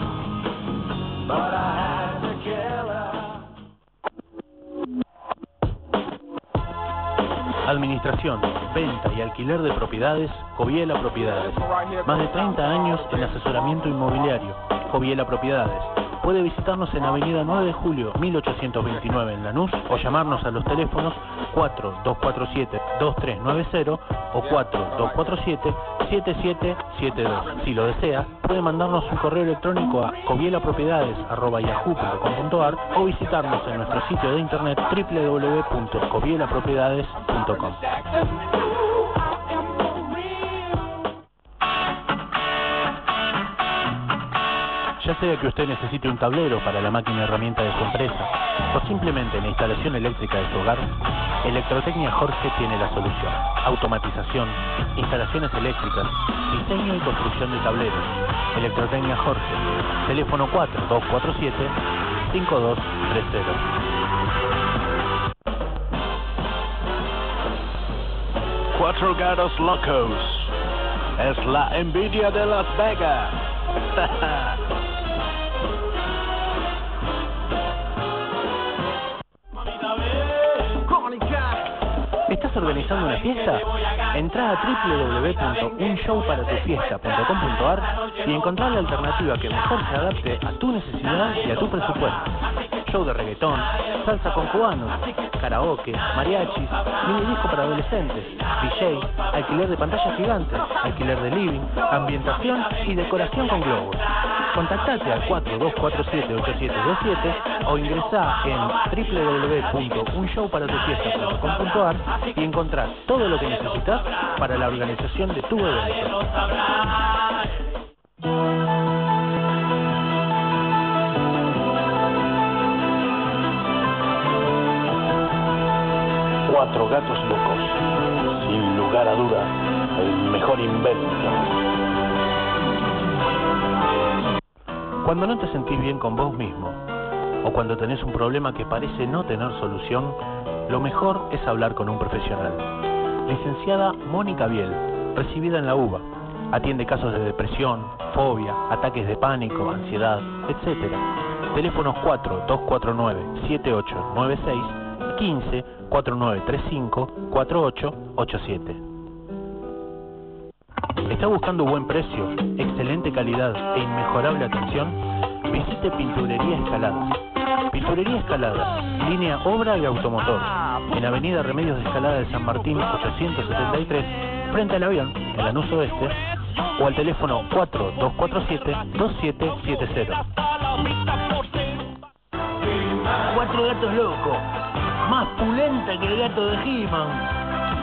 [SPEAKER 3] Administración, venta y alquiler de propiedades, Coviela Propiedades. Más de 30 años en asesoramiento inmobiliario, Coviela Propiedades. Puede visitarnos en Avenida 9 de Julio, 1829 en Lanús o llamarnos a los teléfonos 4-247-2390 o 4-247-7772. Si lo desea, puede mandarnos un correo electrónico a covielapropiedades@yahoo.com.ar o visitarnos en nuestro sitio de internet www.covielapropiedades.com. Ya sea que usted necesite un tablero para la máquina herramienta de su empresa o simplemente la instalación eléctrica de su hogar, Electrotecnia Jorge tiene la solución. Automatización, instalaciones eléctricas, diseño y construcción de tableros. Electrotecnia Jorge, teléfono 4247-5230.
[SPEAKER 10] Cuatro Gatos Locos es la envidia de Las Vegas.
[SPEAKER 3] ¿Estás organizando una fiesta? Entrá a www.unshowparatufiesta.com.ar y encontrá la alternativa que mejor se adapte a tu necesidad y a tu presupuesto. Show de reggaetón, salsa con cubanos, karaoke, mariachis, mini disco para adolescentes, DJ, alquiler de pantallas gigantes, alquiler de living, ambientación y decoración con globos. Contactate al 4247-8727 o ingresá en www.unshowparatufiesta.com.ar y encontrás todo lo que necesitas para la organización de tu evento.
[SPEAKER 10] Cuatro Gatos Locos, sin lugar a duda, el mejor invento.
[SPEAKER 3] Cuando no te sentís bien con vos mismo, o cuando tenés un problema que parece no tener solución, lo mejor es hablar con un profesional. Licenciada Mónica Biel, recibida en la UBA, atiende casos de depresión, fobia, ataques de pánico, ansiedad, etc. Teléfonos 4-249-7896 y 15-4935-4887. ¿Está buscando buen precio, excelente calidad e inmejorable atención? Visite Pinturería Escaladas. Pinturería Escaladas, línea obra y automotor, en Avenida Remedios de Escalada de San Martín 873, frente al avión, en Lanús Oeste, o al teléfono 4247-2770.
[SPEAKER 7] Cuatro gatos locos. Más pulenta que el gato de He-Man.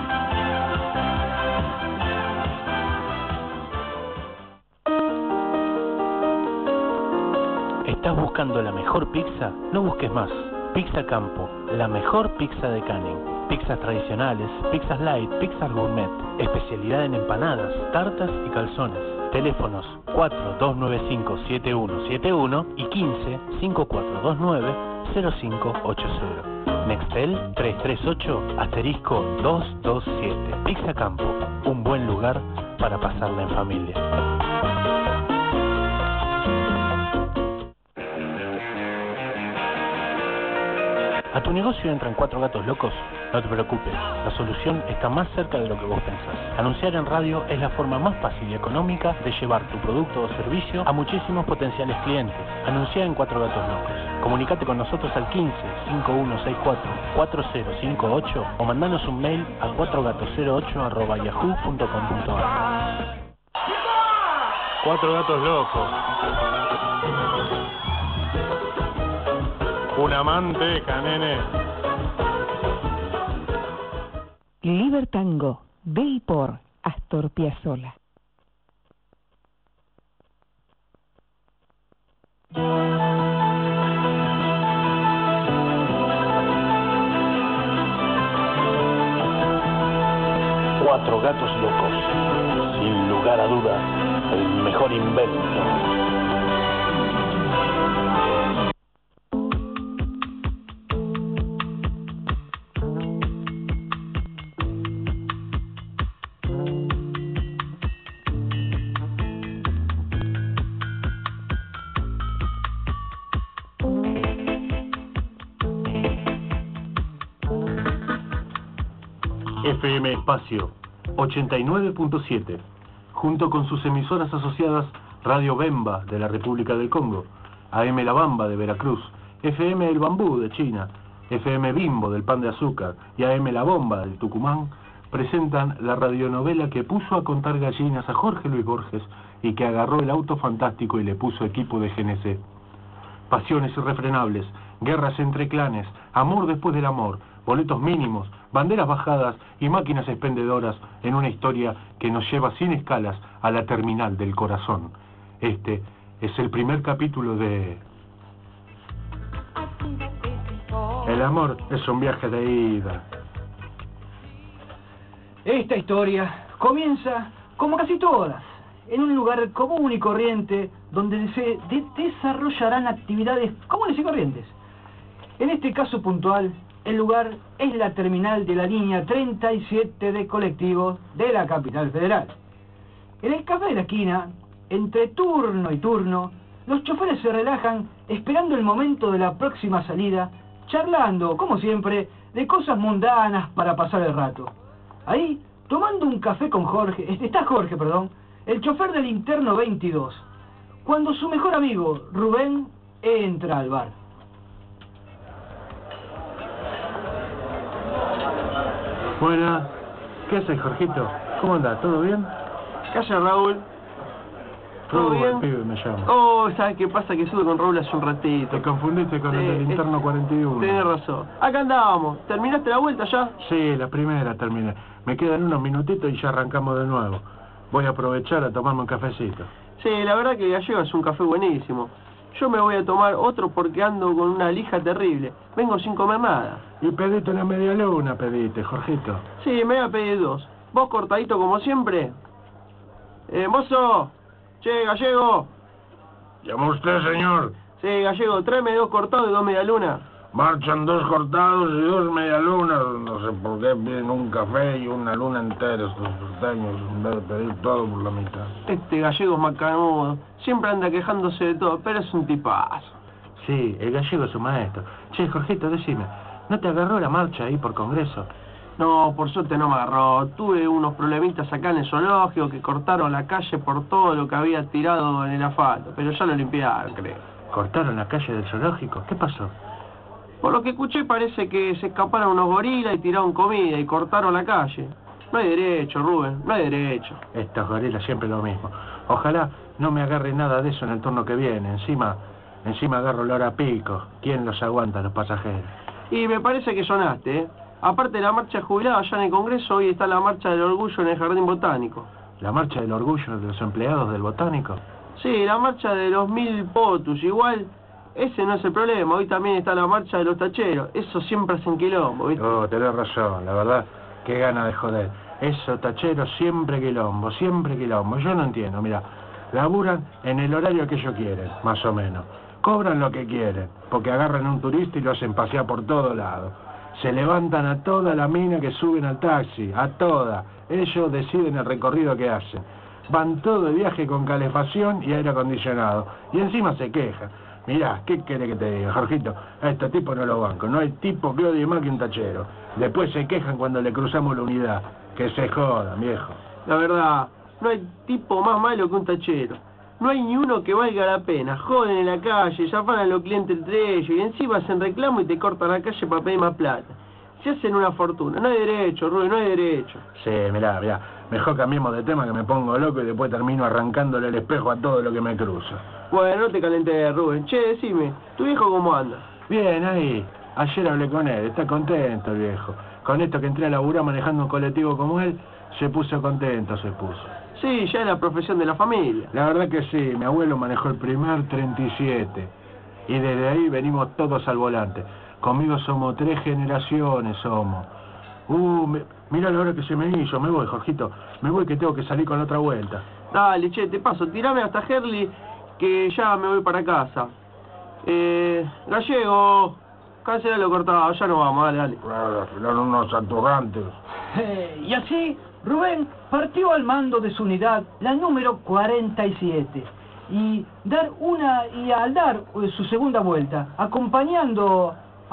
[SPEAKER 3] ¿Estás buscando la mejor pizza? No busques más. Pizza Campo, la mejor pizza de Canning. Pizzas tradicionales, pizzas light, pizzas gourmet. Especialidad en empanadas, tartas y calzones. Teléfonos 4295-7171 y 15-5429-0580. Nextel 338-227. Pizza Campo, un buen lugar para pasarla en familia. ¿A tu negocio entran cuatro gatos locos? No te preocupes, la solución está más cerca de lo que vos pensás. Anunciar en radio es la forma más fácil y económica de llevar tu producto o servicio a muchísimos potenciales clientes. Anuncia en Cuatro Gatos Locos. Comunicate con nosotros al 15 5164 4058 o mandanos un mail a 4gatos08@yahoo.com.ar.
[SPEAKER 6] 4 gatos locos. Una manteca, nene.
[SPEAKER 11] Libertango, de y por Astor Piazzolla.
[SPEAKER 10] Cuatro gatos locos, sin lugar a dudas, el mejor invento.
[SPEAKER 3] FM Espacio 89.7, junto con sus emisoras asociadas Radio Bemba de la República del Congo, AM La Bamba de Veracruz, FM El Bambú de China, FM Bimbo del Pan de Azúcar y AM La Bomba del Tucumán, presentan la radionovela que puso a contar gallinas a Jorge Luis Borges y que agarró el auto fantástico y le puso equipo de GNC. Pasiones irrefrenables, guerras entre clanes, amor después del amor, boletos mínimos, banderas bajadas y máquinas expendedoras en una historia que nos lleva sin escalas a la terminal del corazón. Este es el primer capítulo de... El amor es un viaje de ida.
[SPEAKER 9] Esta historia comienza, como casi todas, en un lugar común y corriente donde se desarrollarán actividades comunes y corrientes. En este caso puntual, el lugar es la terminal de la línea 37 de colectivos de la capital federal. En el café de la esquina, entre turno y turno, los choferes se relajan esperando el momento de la próxima salida, charlando, como siempre, de cosas mundanas para pasar el rato. Ahí, tomando un café con Jorge, está Jorge, el chofer del interno 22, cuando su mejor amigo, Rubén, entra al bar.
[SPEAKER 3] Buenas. ¿Qué haces, Jorgito? ¿Cómo andás? ¿Todo bien?
[SPEAKER 4] ¿Qué haces, Raúl? ¿Todo bien?
[SPEAKER 3] El pibe me llama.
[SPEAKER 4] Oh, ¿sabes qué pasa? Que estuve con Raúl hace un ratito.
[SPEAKER 3] Te confundiste con el del interno 41.
[SPEAKER 4] Tenés razón. Acá andábamos. ¿Terminaste la vuelta ya?
[SPEAKER 3] Sí, la primera terminé. Me quedan unos minutitos y ya arrancamos de nuevo. Voy a aprovechar a tomarme un cafecito.
[SPEAKER 4] Sí, la verdad que Gallego es un café buenísimo. Yo me voy a tomar otro porque ando con una lija terrible. Vengo sin comer nada.
[SPEAKER 3] Y pedite una media luna, pedite, Jorgito.
[SPEAKER 4] Sí, me voy a pedir 2. ¿Vos cortadito como siempre? Mozo. Che, Gallego.
[SPEAKER 8] ¿Llama usted, señor?
[SPEAKER 4] Sí, Gallego, tráeme 2 cortados y 2 media luna.
[SPEAKER 8] Marchan 2 cortados y 2 medialunas. No sé por qué piden un café y una luna entera estos porteños en vez de pedir todo por la mitad.
[SPEAKER 4] Este Gallego es macanudo. Siempre anda quejándose de todo, pero es un tipazo.
[SPEAKER 3] Sí, el Gallego es un maestro. Che, Jorgito, decime, ¿no te agarró la marcha ahí por Congreso?
[SPEAKER 4] No, por suerte no me agarró. Tuve unos problemitas acá en el zoológico que cortaron la calle por todo lo que había tirado en el asfalto, pero ya lo limpiaron, creo.
[SPEAKER 3] ¿Cortaron la calle del zoológico? ¿Qué pasó?
[SPEAKER 4] Por lo que escuché parece que se escaparon unos gorilas y tiraron comida y cortaron la calle. No hay derecho, Rubén, no hay derecho.
[SPEAKER 3] Estos gorilas siempre lo mismo. Ojalá no me agarre nada de eso en el turno que viene. Encima agarro la hora pico. ¿Quién los aguanta, los pasajeros?
[SPEAKER 4] Y me parece que sonaste, ¿eh? Aparte de la marcha jubilada allá en el Congreso, hoy está la marcha del orgullo en el Jardín Botánico.
[SPEAKER 3] ¿La marcha del orgullo de los empleados del Botánico?
[SPEAKER 4] Sí, la marcha de los 1000 potus, igual. Ese no es el problema, hoy también está la marcha de los tacheros. Eso siempre hacen quilombo, ¿viste?
[SPEAKER 3] Oh, tenés razón, la verdad, qué gana de joder. Esos tacheros siempre quilombo, siempre quilombo. Yo no entiendo, mira, laburan en el horario que ellos quieren, más o menos. Cobran lo que quieren, porque agarran a un turista y lo hacen pasear por todos lados. Se levantan a toda la mina que suben al taxi, a toda. Ellos deciden el recorrido que hacen. Van todo de viaje con calefacción y aire acondicionado. Y encima se quejan. Mirá, ¿qué querés que te diga, Jorgito? A este tipo no lo banco. No hay tipo que odie más que un tachero. Después se quejan cuando le cruzamos la unidad. Que se jodan, viejo.
[SPEAKER 4] La verdad, no hay tipo más malo que un tachero. No hay ni uno que valga la pena. Joden en la calle, ya afanan los clientes entre ellos y encima hacen reclamo y te cortan la calle para pedir más plata. Se hacen una fortuna. No hay derecho, Rubén, no hay derecho.
[SPEAKER 3] Sí, mirá. Mejor cambiemos de tema que me pongo loco y después termino arrancándole el espejo a todo lo que me cruza.
[SPEAKER 4] Bueno, no te calentes, Rubén. Che, decime, ¿tu viejo cómo anda?
[SPEAKER 3] Bien, ahí. Ayer hablé con él. Está contento el viejo. Con esto que entré a laburar manejando un colectivo como él, se puso contento, se puso.
[SPEAKER 4] Sí, ya es la profesión de la familia.
[SPEAKER 3] La verdad que sí, mi abuelo manejó el primer 37 y desde ahí venimos todos al volante. Conmigo somos 3 generaciones, somos. Mirá la hora que se me hizo, me voy, Jorgito, me voy que tengo que salir con la otra vuelta.
[SPEAKER 4] Dale, che, te paso, tirame hasta Herli que ya me voy para casa. Gallego, cancela lo cortado, ya no vamos, dale.
[SPEAKER 3] Fueron unos atorrantes.
[SPEAKER 9] Y así, Rubén partió al mando de su unidad, la número 47, al dar su segunda vuelta, acompañado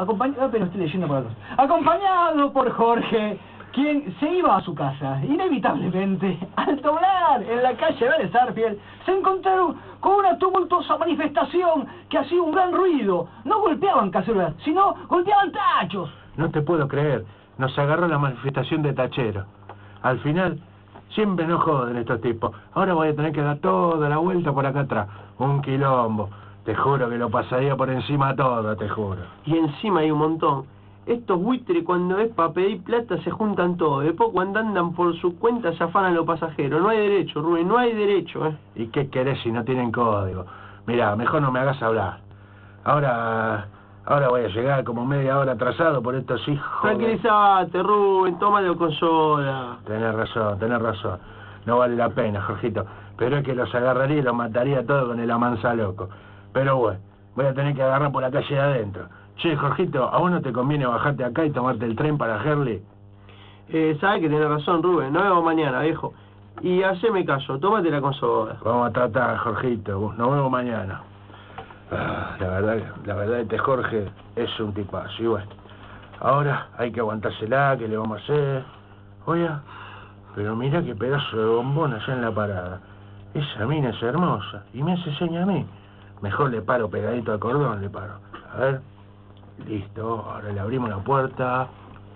[SPEAKER 9] por Jorge, quien se iba a su casa. Inevitablemente, al doblar en la calle Vélez Sarsfield, se encontraron con una tumultuosa manifestación que hacía un gran ruido. No golpeaban cacerolas, sino golpeaban tachos.
[SPEAKER 3] No te puedo creer, nos agarró la manifestación de tachero. Al final, siempre nos joden estos tipos. Ahora voy a tener que dar toda la vuelta por acá atrás. Un quilombo. Te juro que lo pasaría por encima todo, te juro.
[SPEAKER 4] Y encima hay un montón. Estos buitres cuando es para pedir plata se juntan todos. Después cuando andan por su cuenta se afanan los pasajeros. No hay derecho, Rubén, no hay derecho, ¿eh?
[SPEAKER 3] ¿Y qué querés si no tienen código? Mirá, mejor no me hagas hablar. Ahora voy a llegar como media hora atrasado por estos hijos.
[SPEAKER 4] Tranquilízate, Rubén, tómalo con soda.
[SPEAKER 3] Tenés razón. No vale la pena, Jorgito. Pero es que los agarraría y los mataría todos con el amansa loco. Pero bueno, voy a tener que agarrar por la calle de adentro. Che, Jorgito, ¿a vos no te conviene bajarte acá y tomarte el tren para Herli?
[SPEAKER 4] Sabes que tenés razón, Rubén. Nos vemos mañana, viejo. Y haceme caso, tómatela con soda.
[SPEAKER 3] Vamos a tratar, Jorgito. Nos vemos mañana. La verdad este Jorge es un tipazo. Y bueno, ahora hay que aguantársela, ¿qué le vamos a hacer? Oye, pero mira qué pedazo de bombón allá en la parada. Esa mina es hermosa y me hace seña a mí. Mejor le paro pegadito al cordón, le paro. A ver, listo, ahora le abrimos la puerta.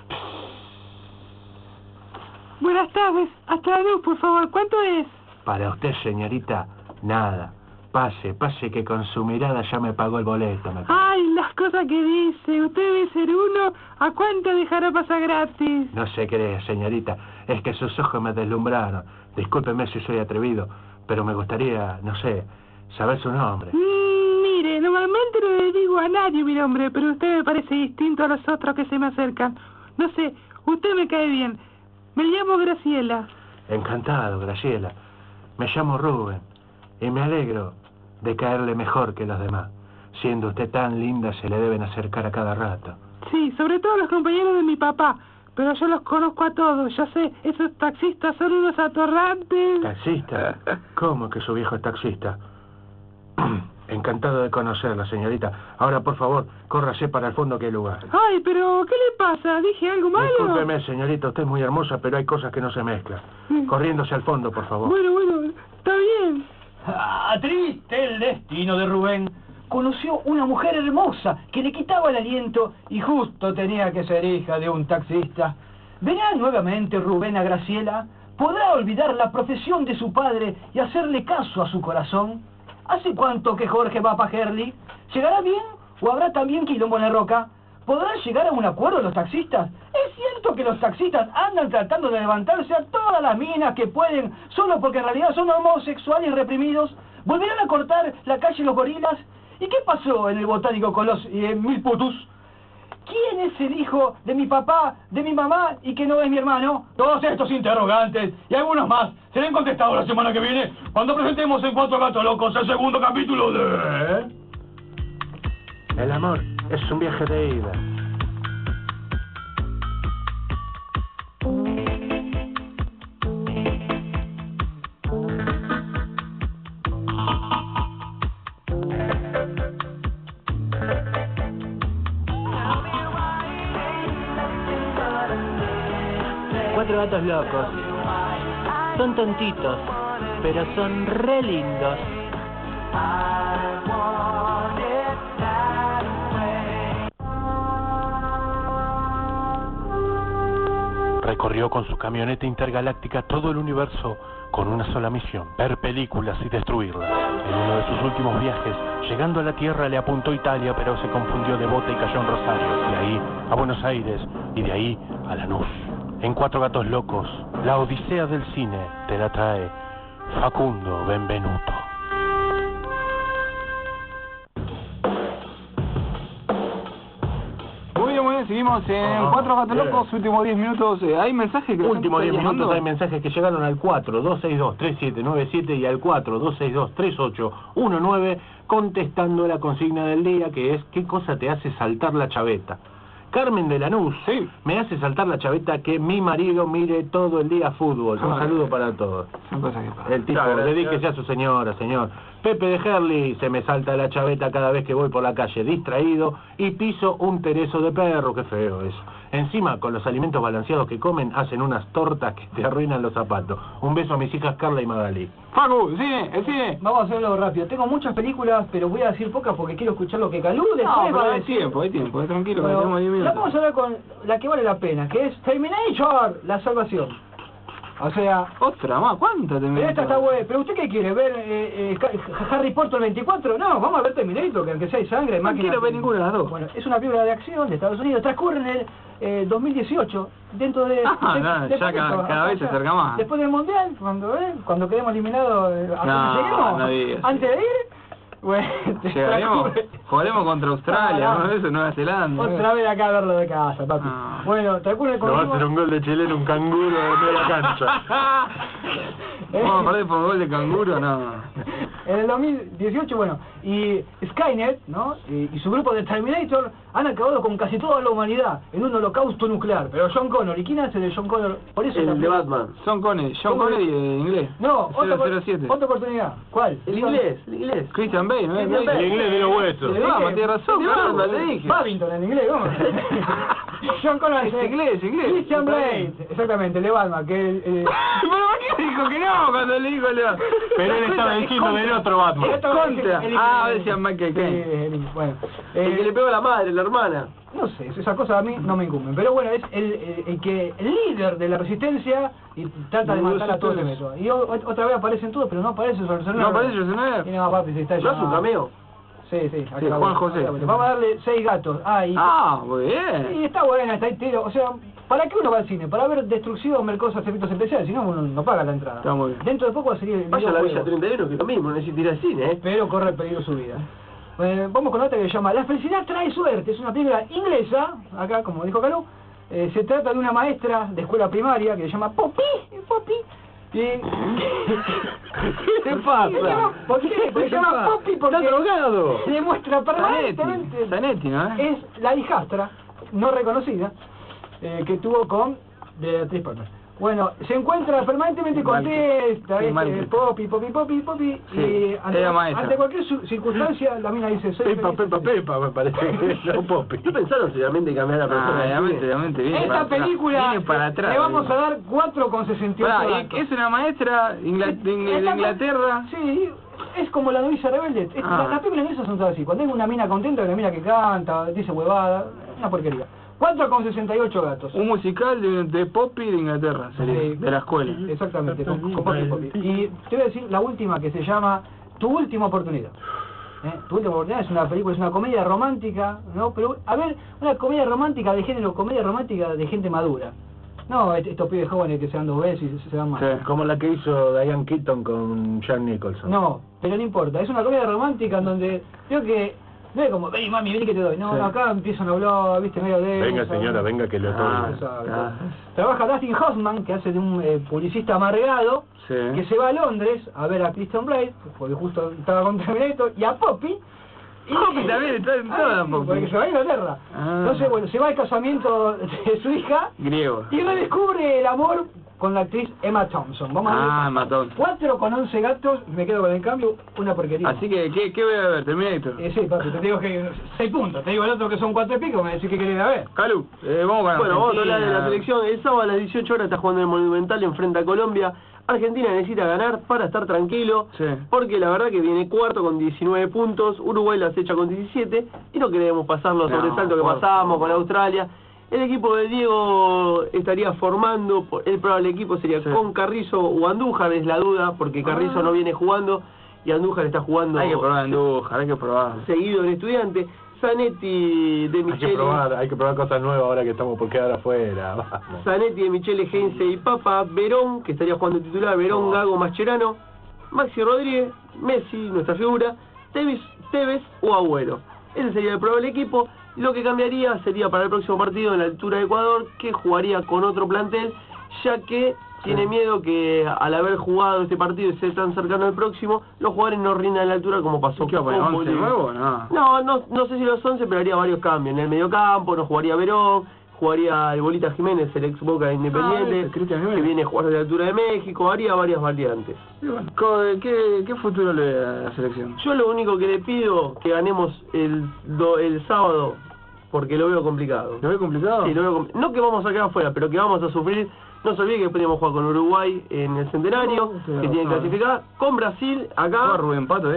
[SPEAKER 12] Buenas tardes, hasta la luz, por favor, ¿cuánto es?
[SPEAKER 3] Para usted, señorita, nada. Pase, que con su mirada ya me pagó el boleto.
[SPEAKER 12] Ay, las cosas que dice, usted debe ser uno, ¿a cuánto dejará pasar gratis?
[SPEAKER 3] No se cree, señorita, es que sus ojos me deslumbraron. Discúlpeme si soy atrevido, pero me gustaría, no sé, saber su nombre.
[SPEAKER 12] Mire, normalmente no le digo a nadie mi nombre, pero usted me parece distinto a los otros que se me acercan. No sé, usted me cae bien. Me llamo Graciela.
[SPEAKER 3] Encantado, Graciela. Me llamo Rubén y me alegro de caerle mejor que los demás. Siendo usted tan linda, se le deben acercar a cada rato.
[SPEAKER 12] Sí, sobre todo los compañeros de mi papá. Pero yo los conozco a todos, ya sé, esos taxistas son unos atorrantes.
[SPEAKER 3] ¿Taxista? ¿Cómo que su viejo es taxista? Encantado de conocerla, señorita. Ahora, por favor, córrase para el fondo que hay lugar.
[SPEAKER 12] Ay, pero ¿qué le pasa? ¿Dije algo malo?
[SPEAKER 3] Discúlpeme, señorita, usted es muy hermosa, pero hay cosas que no se mezclan. Corriéndose al fondo, por favor.
[SPEAKER 12] Bueno, está bien.
[SPEAKER 9] Triste el destino de Rubén. Conoció una mujer hermosa que le quitaba el aliento y justo tenía que ser hija de un taxista. ¿Verá nuevamente Rubén a Graciela? ¿Podrá olvidar la profesión de su padre y hacerle caso a su corazón? ¿Hace cuánto que Jorge va para Herli? ¿Llegará bien o habrá también quilombo en la roca? ¿Podrán llegar a un acuerdo los taxistas? ¿Es cierto que los taxistas andan tratando de levantarse a todas las minas que pueden solo porque en realidad son homosexuales y reprimidos? ¿Volverán a cortar la calle los gorilas? ¿Y qué pasó en el botánico con los mil putus? ¿Quién es el hijo de mi papá, de mi mamá y que no es mi hermano? Todos estos interrogantes y algunos más serán contestados la semana que viene cuando presentemos en Cuatro Gatos Locos el segundo capítulo de...
[SPEAKER 3] El amor es un viaje de ida.
[SPEAKER 13] Cuatro gatos locos. Son tontitos, pero son re lindos.
[SPEAKER 10] Recorrió con su camioneta intergaláctica todo el universo con una sola misión: ver películas y destruirlas. En uno de sus últimos viajes, llegando a la Tierra, le apuntó Italia, pero se confundió de bota y cayó en Rosario. De ahí a Buenos Aires y de ahí a Lanús. En Cuatro Gatos Locos, la odisea del cine te la trae Facundo Benvenuto.
[SPEAKER 2] Muy bien, seguimos en Cuatro Gatos Locos, últimos 10 minutos. ¿Hay mensajes que
[SPEAKER 3] Últimos 10 minutos
[SPEAKER 2] llamando?
[SPEAKER 3] hay mensajes que llegaron al 4262-3797 y al 4262-3819 contestando la consigna del día, que es ¿qué cosa te hace saltar la chaveta? Carmen de Lanús, sí, me hace saltar la chaveta que mi marido mire todo el día fútbol. Un saludo para todos.
[SPEAKER 2] Son cosas que pasan.
[SPEAKER 3] El tipo, dedíquese a su señora, señor. Pepe de Herli, se me salta la chaveta cada vez que voy por la calle distraído y piso un tereso de perro, qué feo eso. Encima, con los alimentos balanceados que comen, hacen unas tortas que te arruinan los zapatos. Un beso a mis hijas Carla y Magali.
[SPEAKER 2] Facu, el cine.
[SPEAKER 9] Vamos a hacerlo rápido. Tengo muchas películas, pero voy a decir pocas porque quiero escuchar lo que Calú después va a
[SPEAKER 2] hay
[SPEAKER 9] decir.
[SPEAKER 2] tiempo, tranquilo,
[SPEAKER 9] Bueno,
[SPEAKER 2] que tenemos 10 minutos.
[SPEAKER 9] vamos a hablar con la que vale la pena, que es Terminator, la salvación. O sea...
[SPEAKER 2] Otra más, ¿cuántas Terminator?
[SPEAKER 9] Pero esta está buena. ¿Pero usted qué quiere? ¿Ver Harry Potter 24? No, vamos a ver Terminator, que aunque sea hay sangre...
[SPEAKER 2] No quiero ver ninguna de las dos.
[SPEAKER 9] Bueno, es una película de acción de Estados Unidos. Transcurre en el 2018, dentro de...
[SPEAKER 2] ya cada vez se acerca más.
[SPEAKER 9] Después del Mundial, cuando quedemos eliminados...
[SPEAKER 2] lleguemos,
[SPEAKER 9] antes de ir... Bueno,
[SPEAKER 2] jugaremos contra Australia, ¿no? Eso, Nueva Zelanda.
[SPEAKER 9] Otra vez acá a verlo de casa, papi. Bueno, te acuerdas con...
[SPEAKER 3] No va a hacer un gol de chileno, un canguro de media cancha.
[SPEAKER 2] ¿Vamos a perder por un gol de canguro? No.
[SPEAKER 9] En el 2018, bueno, y Skynet, ¿no? Y su grupo de Terminator han acabado con casi toda la humanidad en un holocausto nuclear. Pero John Connor, ¿y quién hace de John Connor? Por eso
[SPEAKER 4] el de Batman.
[SPEAKER 2] John Connor y en inglés.
[SPEAKER 9] No,
[SPEAKER 2] 007.
[SPEAKER 9] Otra oportunidad. ¿Cuál?
[SPEAKER 4] El inglés.
[SPEAKER 2] Christian Bale, ¿no?
[SPEAKER 3] El inglés de los huesos.
[SPEAKER 2] Tienes razón,
[SPEAKER 9] Batman, te dije. Babington en inglés, vamos. John Connor es
[SPEAKER 2] inglés.
[SPEAKER 9] Christian Bale, exactamente, el de Batman, que
[SPEAKER 2] ¿Pero por qué dijo que no cuando le dijo el de Batman?
[SPEAKER 3] Pero él estaba diciendo del otro Batman.
[SPEAKER 2] Contra. Decía Michael Caine.
[SPEAKER 9] Bueno.
[SPEAKER 4] El que le pegó a la madre, la hermana.
[SPEAKER 9] No sé, esas cosas a mí no me incumben. Pero bueno, es el líder de la resistencia y trata de matar a todos los métodos. Y otra vez aparecen todos, pero no aparece Schwarzenegger.
[SPEAKER 2] No aparece Schwarzenegger.
[SPEAKER 9] Tiene más papi, se está
[SPEAKER 4] ¿No es un cameo?
[SPEAKER 9] Sí,
[SPEAKER 2] Juan José.
[SPEAKER 9] Vamos a darle 6 gatos.
[SPEAKER 2] Muy bien.
[SPEAKER 9] Y está buena, está entero. O sea, ¿para qué uno va al cine? Para ver destrucción, ver cosas, efectos especiales. Si no, uno no paga la entrada.
[SPEAKER 2] Está muy bien.
[SPEAKER 9] Dentro de poco va a salir el
[SPEAKER 4] Vaya a la Villa 31, que es lo mismo, necesita ir al cine,
[SPEAKER 9] Pero corre peligro su vida. Vamos con otra que se llama La felicidad trae suerte. Es una película inglesa, acá como dijo Calú. Se trata de una maestra de escuela primaria que se llama Poppy. ¿Qué
[SPEAKER 3] pasa?
[SPEAKER 9] ¿Por qué? Porque se llama Poppy porque
[SPEAKER 3] está drogado.
[SPEAKER 9] Demuestra permanentemente
[SPEAKER 2] Zanetti, ¿no?
[SPEAKER 9] Es la hijastra no reconocida que tuvo con de actriz porno. Bueno, se encuentra permanentemente contesta, Poppy,
[SPEAKER 2] sí,
[SPEAKER 9] y ante cualquier circunstancia la mina dice, soy
[SPEAKER 3] Pepa, me parece que no Poppy.
[SPEAKER 4] ¿No pensaron seriamente cambiar la persona?
[SPEAKER 2] Obviamente, viene
[SPEAKER 9] esta película
[SPEAKER 2] para atrás,
[SPEAKER 9] le vamos a dar 4,68.
[SPEAKER 2] Es una maestra de Inglaterra.
[SPEAKER 9] Sí, es como la novicia rebelde. Las películas inglesas son todas así. Cuando hay una mina contenta, una mina que canta, dice huevada, una porquería. 4,68 gatos.
[SPEAKER 2] Un musical de Poppy de Inglaterra, sería, de la escuela.
[SPEAKER 9] Exactamente, con Poppy. Y te voy a decir la última, que se llama Tu última oportunidad. Tu última oportunidad es una película, es una comedia romántica, ¿no? Pero, a ver, una comedia romántica de género, comedia romántica de gente madura. No, estos pibes jóvenes que se dan 2 veces y se van mal.
[SPEAKER 3] Sí, como la que hizo Diane Keaton con Jack Nicholson.
[SPEAKER 9] No, pero no importa. Es una comedia romántica en donde creo que no es como, vení mami, vení que te doy. No, acá empiezan a hablar, viste, medio de...
[SPEAKER 3] Venga señora, venga que le otorgo.
[SPEAKER 9] Trabaja Dustin Hoffman, que hace de un publicista amargado, que se va a Londres a ver a Christian Bale, porque justo estaba con Terminator, y a Poppy.
[SPEAKER 2] Poppy también está en toda Poppy.
[SPEAKER 9] Porque se va a Inglaterra. Entonces, bueno, se va al casamiento de su hija.
[SPEAKER 2] Griego.
[SPEAKER 9] Y redescubre el amor con la actriz Emma Thompson. Vamos a ver.
[SPEAKER 2] Emma Thompson.
[SPEAKER 9] 4,11 gatos, me quedo con el cambio, una porquería.
[SPEAKER 2] Así que, ¿qué voy a ver? Terminator.
[SPEAKER 9] Sí, papi, te digo que 6 puntos. Te digo el otro que son 4 y pico, me decís que querés ir a ver.
[SPEAKER 2] Calú, vamos para
[SPEAKER 4] Bueno, vamos a hablar de la selección. El sábado a las 18 horas está jugando el Monumental, enfrenta a Colombia. Argentina necesita ganar para estar tranquilo, porque la verdad que viene cuarto con 19 puntos, Uruguay la acecha con 17, y no queremos pasar los sobresaltos que pasamos con Australia. El equipo de Diego estaría formando, el probable equipo sería con Carrizo o Andújar, es la duda, porque Carrizo no viene jugando, y Andújar está jugando...
[SPEAKER 2] Hay que probar Andújar, hay que probar.
[SPEAKER 4] Seguido en Estudiante. Zanetti de Michele...
[SPEAKER 3] Hay que probar cosas nuevas ahora que estamos por quedar afuera. Vamos.
[SPEAKER 4] Zanetti de Michele, Heinze y Papa, Verón, que estaría jugando titular, Verón, Gago, Mascherano, Maxi Rodríguez, Messi, nuestra figura, Tevez o Agüero. Ese sería el probable equipo. Lo que cambiaría sería para el próximo partido en la altura de Ecuador, que jugaría con otro plantel, ya que tiene miedo que al haber jugado este partido y ser tan cercano al próximo, los jugadores no rindan a la altura como pasó con
[SPEAKER 2] Bolívar.
[SPEAKER 4] No sé si los 11, pero haría varios cambios. En el mediocampo no jugaría Verón, jugaría el Bolita Jiménez, el ex Boca de Independiente, que viene a jugar de la altura de México, haría varias variantes.
[SPEAKER 2] ¿Qué futuro le da a la selección?
[SPEAKER 4] Yo lo único que le pido que ganemos el sábado, porque lo veo complicado.
[SPEAKER 2] ¿Lo veo complicado?
[SPEAKER 4] Sí, lo veo no que vamos a quedar afuera, pero que vamos a sufrir. No se olvide que podríamos jugar con Uruguay en el Centenario, que tiene que clasificar, con Brasil acá,
[SPEAKER 2] Rubén Pato,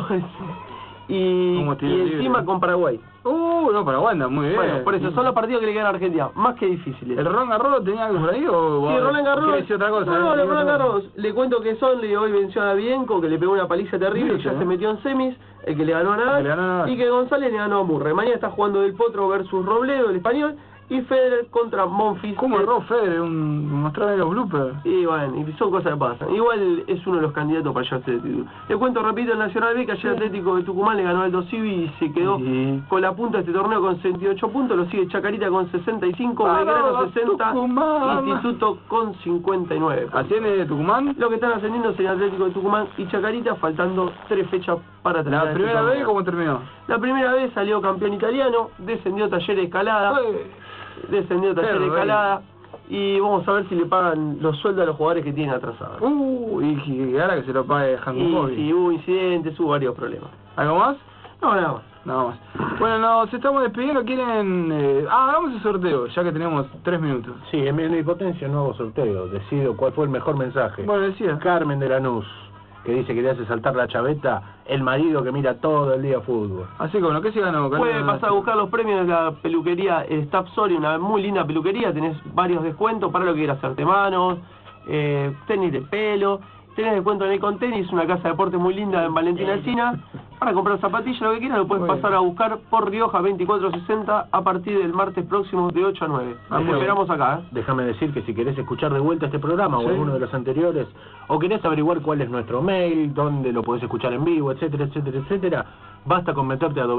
[SPEAKER 4] y encima con Paraguay.
[SPEAKER 2] No, Paraguay anda muy bien.
[SPEAKER 4] Bueno, por eso son los partidos que le quedan a Argentina, más que difíciles.
[SPEAKER 2] ¿El Roland Garros tenía algo por ahí o...?
[SPEAKER 4] Sí, Roland Garros...
[SPEAKER 2] ¿Quiere decir otra cosa?
[SPEAKER 4] No, el Roland Garros, le cuento que hoy venció a Bienco, que le pegó una paliza terrible, ya se metió en semis, el que le ganó a Nadal, y que González le ganó a Murray. Mañana está jugando Del Potro versus Robledo, el español, y Federer contra Monfils.
[SPEAKER 2] ¿Cómo erró Federer? Mostraron los bloopers.
[SPEAKER 4] Y bueno, y son cosas que pasan. Igual es uno de los candidatos para llevarse el título. Le cuento rapidito el Nacional B, que ayer Atlético de Tucumán le ganó al Aldo Civi y se quedó con la punta de este torneo con 68 puntos. Lo sigue Chacarita con 65, Belgrano 60, Tucumán. Instituto con 59.
[SPEAKER 2] ¿Asciende de Tucumán?
[SPEAKER 4] Lo que están ascendiendo sería Atlético de Tucumán y Chacarita, faltando 3 fechas para terminar.
[SPEAKER 2] ¿La primera vez cómo terminó?
[SPEAKER 4] La primera vez salió campeón italiano, descendió Talleres de Escalada. Descendió Talleres de Escalada y vamos a ver si le pagan los sueldos a los jugadores que tienen atrasados.
[SPEAKER 2] Y ahora que se lo pague Jankovic.
[SPEAKER 4] Y hubo incidentes, hubo varios problemas.
[SPEAKER 2] ¿Algo más?
[SPEAKER 4] No, nada más.
[SPEAKER 2] Nada más. Bueno, nos estamos despidiendo. ¿Quieren...? hagamos el sorteo, ya que tenemos 3 minutos.
[SPEAKER 3] Sí, en mi potencia no hago sorteo. Decido cuál fue el mejor mensaje.
[SPEAKER 2] Bueno, decía.
[SPEAKER 3] Carmen de Lanús, que dice que le hace saltar la chaveta el marido que mira todo el día fútbol.
[SPEAKER 2] Así que bueno, ¿qué se ganó?
[SPEAKER 4] Puede pasar a buscar los premios de la peluquería el Staff Soria, una muy linda peluquería. Tenés varios descuentos para lo que quieras hacerte manos, tenis de pelo. Tenés descuento en Econ Tenis, una casa de deporte muy linda en Valentina Alsina. Para comprar zapatillas, lo que quieras, lo puedes pasar a buscar por Rioja 2460 a partir del martes próximo de 8 a 9. Nos esperamos acá.
[SPEAKER 3] Déjame decir que si querés escuchar de vuelta este programa o alguno de los anteriores, o querés averiguar cuál es nuestro mail, dónde lo podés escuchar en vivo, etcétera, etcétera, etcétera, basta con meterte a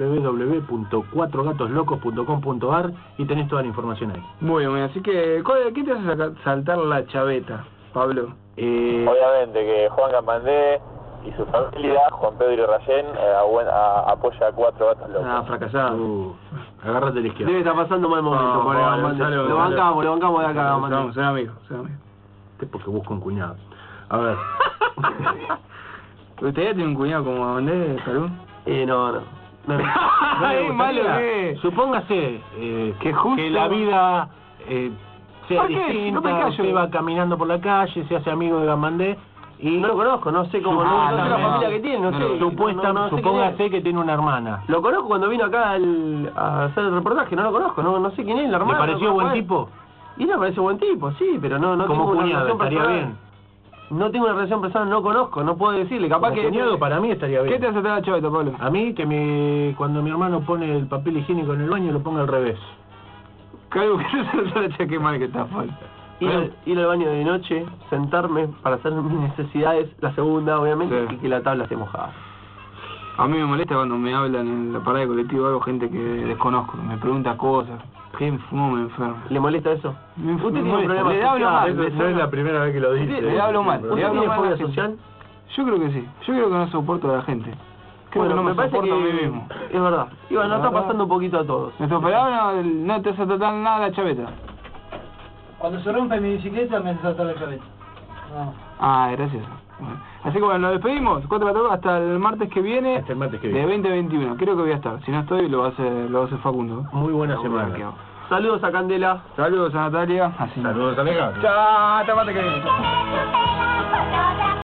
[SPEAKER 3] www.cuatrogatoslocos.com.ar y tenés toda la información ahí.
[SPEAKER 2] Muy bien, así que, ¿qué te hace saltar la chaveta, Pablo?
[SPEAKER 14] Obviamente que Juan Campandé y su familia, Juan Pedro y Rayén, apoya a 4 Gatos Locos.
[SPEAKER 2] Fracasado.
[SPEAKER 3] Agárrate a la izquierda.
[SPEAKER 4] Debe estar pasando mal momento. Lo bancamos de acá.
[SPEAKER 2] Son amigos.
[SPEAKER 3] Porque busco un cuñado. A ver.
[SPEAKER 2] ¿Usted ya tiene un cuñado como Campandé, Calú?
[SPEAKER 4] No.
[SPEAKER 2] Malo,
[SPEAKER 3] supóngase que la vida sea distinta, usted va caminando por la calle, se hace amigo de Gamandé y...
[SPEAKER 4] No lo conozco, no sé cómo, no sé la familia que tiene,
[SPEAKER 3] supóngase que tiene una hermana.
[SPEAKER 4] Lo conozco cuando vino acá a hacer el reportaje, no lo conozco, no sé quién es la hermana.
[SPEAKER 3] ¿Le pareció buen tipo?
[SPEAKER 4] Y le pareció buen tipo, sí, pero no
[SPEAKER 3] como
[SPEAKER 4] tengo
[SPEAKER 3] cuñado,
[SPEAKER 4] una
[SPEAKER 3] estaría
[SPEAKER 4] personal.
[SPEAKER 3] bien.
[SPEAKER 4] No tengo una relación personal, no conozco, no puedo decirle, capaz
[SPEAKER 3] como
[SPEAKER 4] que...
[SPEAKER 3] cuñado para mí estaría bien.
[SPEAKER 2] ¿Qué te hace la chaveta, Pablo?
[SPEAKER 3] A mí que cuando mi hermano pone el papel higiénico en el baño lo ponga al revés.
[SPEAKER 2] Calvo, que no sé qué mal que está falta.
[SPEAKER 4] Ir al baño de noche, sentarme para hacer mis necesidades, la segunda obviamente, y que la tabla esté mojada.
[SPEAKER 2] A mí me molesta cuando me hablan en la parada de colectivo algo, gente que desconozco, me pregunta cosas. ¿Qué fumo me enfermo?
[SPEAKER 4] ¿Le molesta eso?
[SPEAKER 2] Usted
[SPEAKER 4] tiene un problema
[SPEAKER 2] le hablo mal.
[SPEAKER 3] No es la primera vez que lo dice.
[SPEAKER 2] Le hablo mal.
[SPEAKER 4] ¿Usted tiene fobia social?
[SPEAKER 2] Yo creo que sí. Yo creo que no soporto a la gente. Creo que no me soporto a mí mismo.
[SPEAKER 4] Es verdad. Y bueno, nos está pasando un poquito a todos.
[SPEAKER 2] Nuestro operador no te hace tratar nada la chaveta.
[SPEAKER 9] Cuando se rompe mi bicicleta me hace saltar la chaveta.
[SPEAKER 2] Gracias. Bueno. Así que bueno, nos despedimos. 4 hasta el martes que viene.
[SPEAKER 3] Hasta el martes que viene.
[SPEAKER 2] De 2021. Creo que voy a estar. Si no estoy, lo va a hacer Facundo.
[SPEAKER 3] Muy buena semana.
[SPEAKER 4] Saludos a Candela.
[SPEAKER 2] Saludos a Natalia. Así
[SPEAKER 6] Saludos a Lega.
[SPEAKER 2] Chao, tomate que...